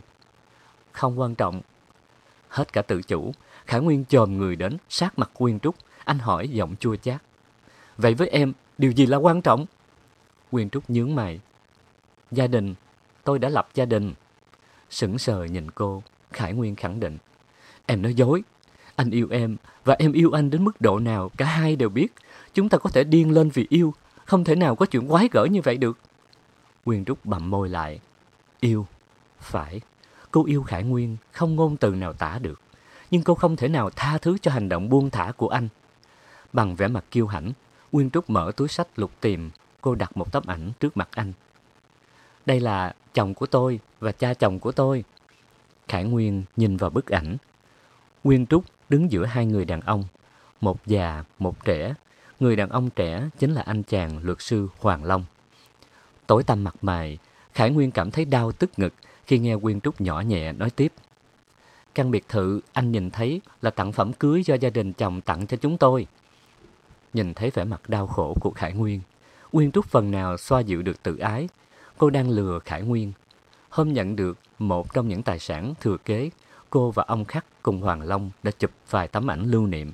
Không quan trọng. Hết cả tự chủ, Khải Nguyên chồm người đến sát mặt Nguyên Trúc. Anh hỏi giọng chua chát: Vậy với em, điều gì là quan trọng? Nguyên Trúc nhướng mày: Gia đình. Tôi đã lập gia đình. Sững sờ nhìn cô, Khải Nguyên khẳng định: Em nói dối. Anh yêu em và em yêu anh đến mức độ nào cả hai đều biết. Chúng ta có thể điên lên vì yêu. Không thể nào có chuyện quái gở như vậy được. Nguyên Trúc bặm môi lại: Yêu. Phải, cô yêu Khải Nguyên không ngôn từ nào tả được. Nhưng cô không thể nào tha thứ cho hành động buông thả của anh. Bằng vẻ mặt kiêu hãnh, Nguyên Trúc mở túi xách lục tìm. Cô đặt một tấm ảnh trước mặt anh. Đây là chồng của tôi và cha chồng của tôi. Khải Nguyên nhìn vào bức ảnh. Nguyên Trúc đứng giữa hai người đàn ông, một già, một trẻ. Người đàn ông trẻ chính là anh chàng luật sư Hoàng Long. Tối tăm mặt mày, Khải Nguyên cảm thấy đau tức ngực khi nghe Nguyên Trúc nhỏ nhẹ nói tiếp: Căn biệt thự anh nhìn thấy là tặng phẩm cưới do gia đình chồng tặng cho chúng tôi. Nhìn thấy vẻ mặt đau khổ của Khải Nguyên, Nguyên Trúc phần nào xoa dịu được tự ái. Cô đang lừa Khải Nguyên. Hôm nhận được một trong những tài sản thừa kế, cô và ông Khắc cùng Hoàng Long đã chụp vài tấm ảnh lưu niệm.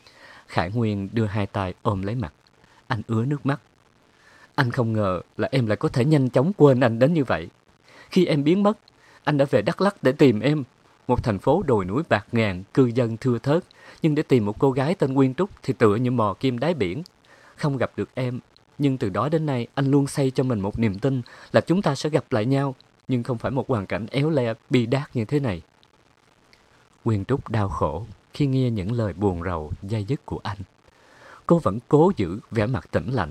Khải Nguyên đưa hai tay ôm lấy mặt. Anh ứa nước mắt. Anh không ngờ là em lại có thể nhanh chóng quên anh đến như vậy. Khi em biến mất, anh đã về Đắk Lắk để tìm em. Một thành phố đồi núi bạt ngàn, cư dân thưa thớt. Nhưng để tìm một cô gái tên Nguyên Trúc thì tựa như mò kim đáy biển. Không gặp được em. Nhưng từ đó đến nay anh luôn xây cho mình một niềm tin là chúng ta sẽ gặp lại nhau. Nhưng không phải một hoàn cảnh éo le, bi đát như thế này. Nguyên Trúc đau khổ khi nghe những lời buồn rầu, dai dứt của anh. Cô vẫn cố giữ vẻ mặt tĩnh lặng.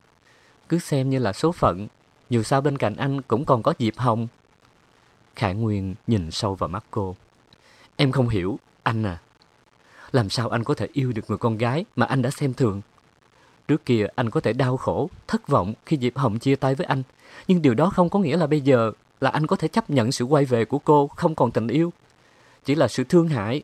Cứ xem như là số phận. Dù sao bên cạnh anh cũng còn có Diệp Hồng. Khải Nguyên nhìn sâu vào mắt cô. Em không hiểu, anh à. Làm sao anh có thể yêu được người con gái mà anh đã xem thường? Trước kia anh có thể đau khổ, thất vọng khi Diệp Hồng chia tay với anh. Nhưng điều đó không có nghĩa là bây giờ là anh có thể chấp nhận sự quay về của cô không còn tình yêu. Chỉ là sự thương hại.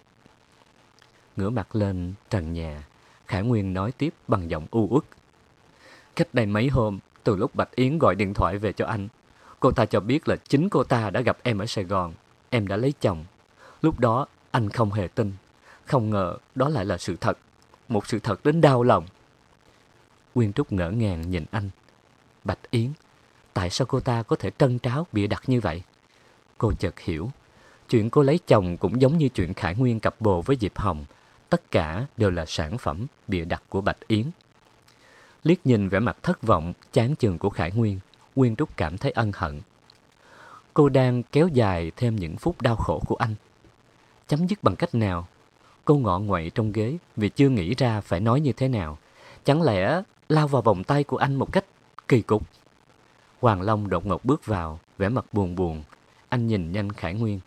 Ngửa mặt lên trần nhà, Khải Nguyên nói tiếp bằng giọng u uất. Cách đây mấy hôm, từ lúc Bạch Yến gọi điện thoại về cho anh, cô ta cho biết là chính cô ta đã gặp em ở Sài Gòn. Em đã lấy chồng. Lúc đó anh không hề tin. Không ngờ đó lại là sự thật. Một sự thật đến đau lòng. Nguyên Trúc ngỡ ngàng nhìn anh. Bạch Yến, tại sao cô ta có thể trân tráo bịa đặt như vậy? Cô chợt hiểu. Chuyện cô lấy chồng cũng giống như chuyện Khải Nguyên cặp bồ với Diệp Hồng. Tất cả đều là sản phẩm bịa đặt của Bạch Yến. Liếc nhìn vẻ mặt thất vọng, chán chường của Khải Nguyên, Nguyên Trúc cảm thấy ân hận. Cô đang kéo dài thêm những phút đau khổ của anh. Chấm dứt bằng cách nào? Cô ngọ nguậy trong ghế vì chưa nghĩ ra phải nói như thế nào. Chẳng lẽ lao vào vòng tay của anh một cách kỳ cục? Hoàng Long đột ngột bước vào, vẻ mặt buồn buồn. Anh nhìn nhanh Khải Nguyên.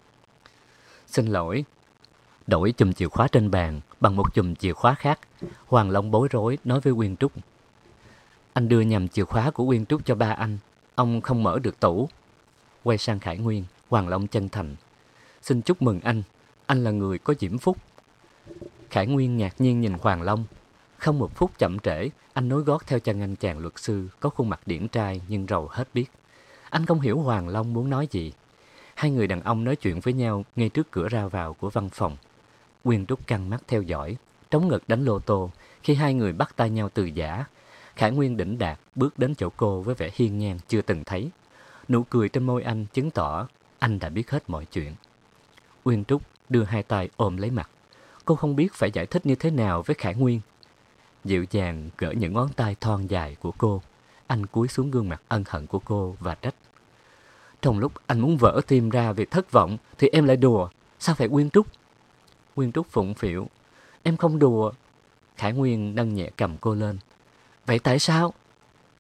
Xin lỗi. Đổi chùm chìa khóa trên bàn bằng một chùm chìa khóa khác. Hoàng Long bối rối nói với Nguyên Trúc. Anh đưa nhầm chìa khóa của Nguyên Trúc cho ba anh. Ông không mở được tủ. Quay sang Khải Nguyên, Hoàng Long chân thành. Xin chúc mừng anh là người có diễm phúc. Khải Nguyên ngạc nhiên nhìn Hoàng Long. Không một phút chậm trễ, anh nối gót theo chân anh chàng luật sư có khuôn mặt điển trai nhưng rầu hết biết. Anh không hiểu Hoàng Long muốn nói gì. Hai người đàn ông nói chuyện với nhau ngay trước cửa ra vào của văn phòng. Nguyên Trúc căng mắt theo dõi, trống ngực đánh lô tô khi hai người bắt tay nhau từ giã. Khải Nguyên đỉnh đạt bước đến chỗ cô với vẻ hiên ngang chưa từng thấy. Nụ cười trên môi anh chứng tỏ anh đã biết hết mọi chuyện. Nguyên Trúc đưa hai tay ôm lấy mặt. Cô không biết phải giải thích như thế nào với Khải Nguyên. Dịu dàng gỡ những ngón tay thon dài của cô. Anh cúi xuống gương mặt ân hận của cô và trách. Trong lúc anh muốn vỡ tim ra vì thất vọng thì em lại đùa. Sao vậy Nguyên Trúc? Nguyên Trúc phụng phịu. Em không đùa. Khải Nguyên nâng nhẹ cầm cô lên. Vậy tại sao?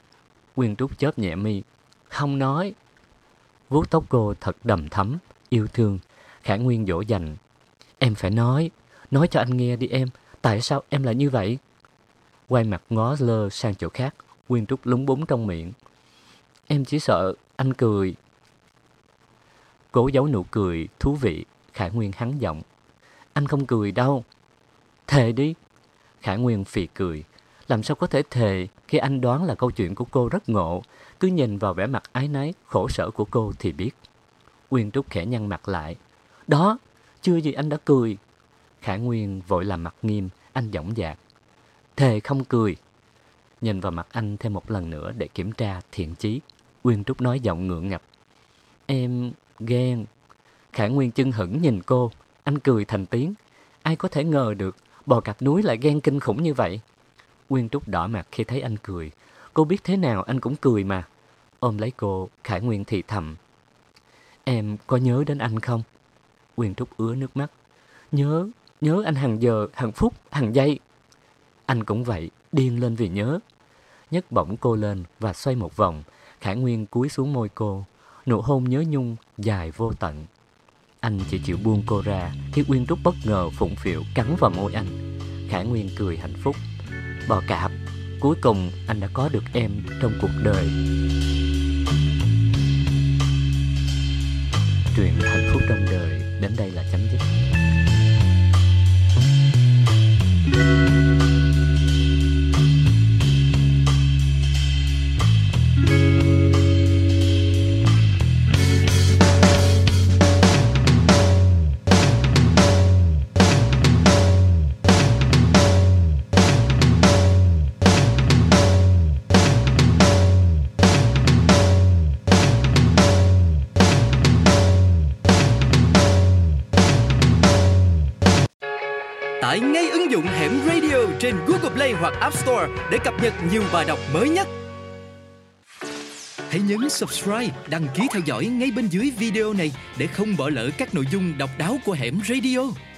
Quyên Trúc chớp nhẹ mi. Không nói. Vuốt tóc cô thật đầm thắm, yêu thương. Khả Nguyên dỗ dành. Em phải nói cho anh nghe đi em. Tại sao em lại như vậy? Quay mặt ngó lơ sang chỗ khác. Quyên Trúc lúng búng trong miệng. Em chỉ sợ anh cười. Cố giấu nụ cười thú vị. Khả Nguyên hắn giọng. Anh không cười đâu. Thề đi. Khả Nguyên phì cười. Làm sao có thể thề khi anh đoán là câu chuyện của cô rất ngộ. Cứ nhìn vào vẻ mặt áy náy, khổ sở của cô thì biết. Quyên Trúc khẽ nhăn mặt lại. Đó, chưa gì anh đã cười. Khả Nguyên vội làm mặt nghiêm. Anh dõng dạc. Thề không cười. Nhìn vào mặt anh thêm một lần nữa để kiểm tra thiện chí. Quyên Trúc nói giọng ngượng ngập. Em ghen. Khả Nguyên chưng hửng nhìn cô. Anh cười thành tiếng. Ai có thể ngờ được bò cạp núi lại ghen kinh khủng như vậy. Quyên Trúc đỏ mặt khi thấy anh cười. Cô biết thế nào anh cũng cười mà. Ôm lấy cô, Khả Nguyên thì thầm. Em có nhớ đến anh không? Quyên Trúc ứa nước mắt. Nhớ anh hàng giờ, hàng phút, hàng giây. Anh cũng vậy, điên lên vì nhớ. Nhấc bổng cô lên và xoay một vòng. Khả Nguyên cúi xuống môi cô. Nụ hôn nhớ nhung, dài vô tận. Anh chỉ chịu buông cô ra khi Quyên Trúc bất ngờ phụng phịu cắn vào môi anh. Khả Nguyên cười hạnh phúc. Bò cạp, cuối cùng anh đã có được em trong cuộc đời. Chuyện hạnh phúc trong đời đến đây là chấm dứt. Tải ngay ứng dụng Hẻm Radio trên Google Play hoặc App Store để cập nhật nhiều bài đọc mới nhất. Hãy nhấn subscribe, đăng ký theo dõi ngay bên dưới video này để không bỏ lỡ các nội dung độc đáo của Hẻm Radio.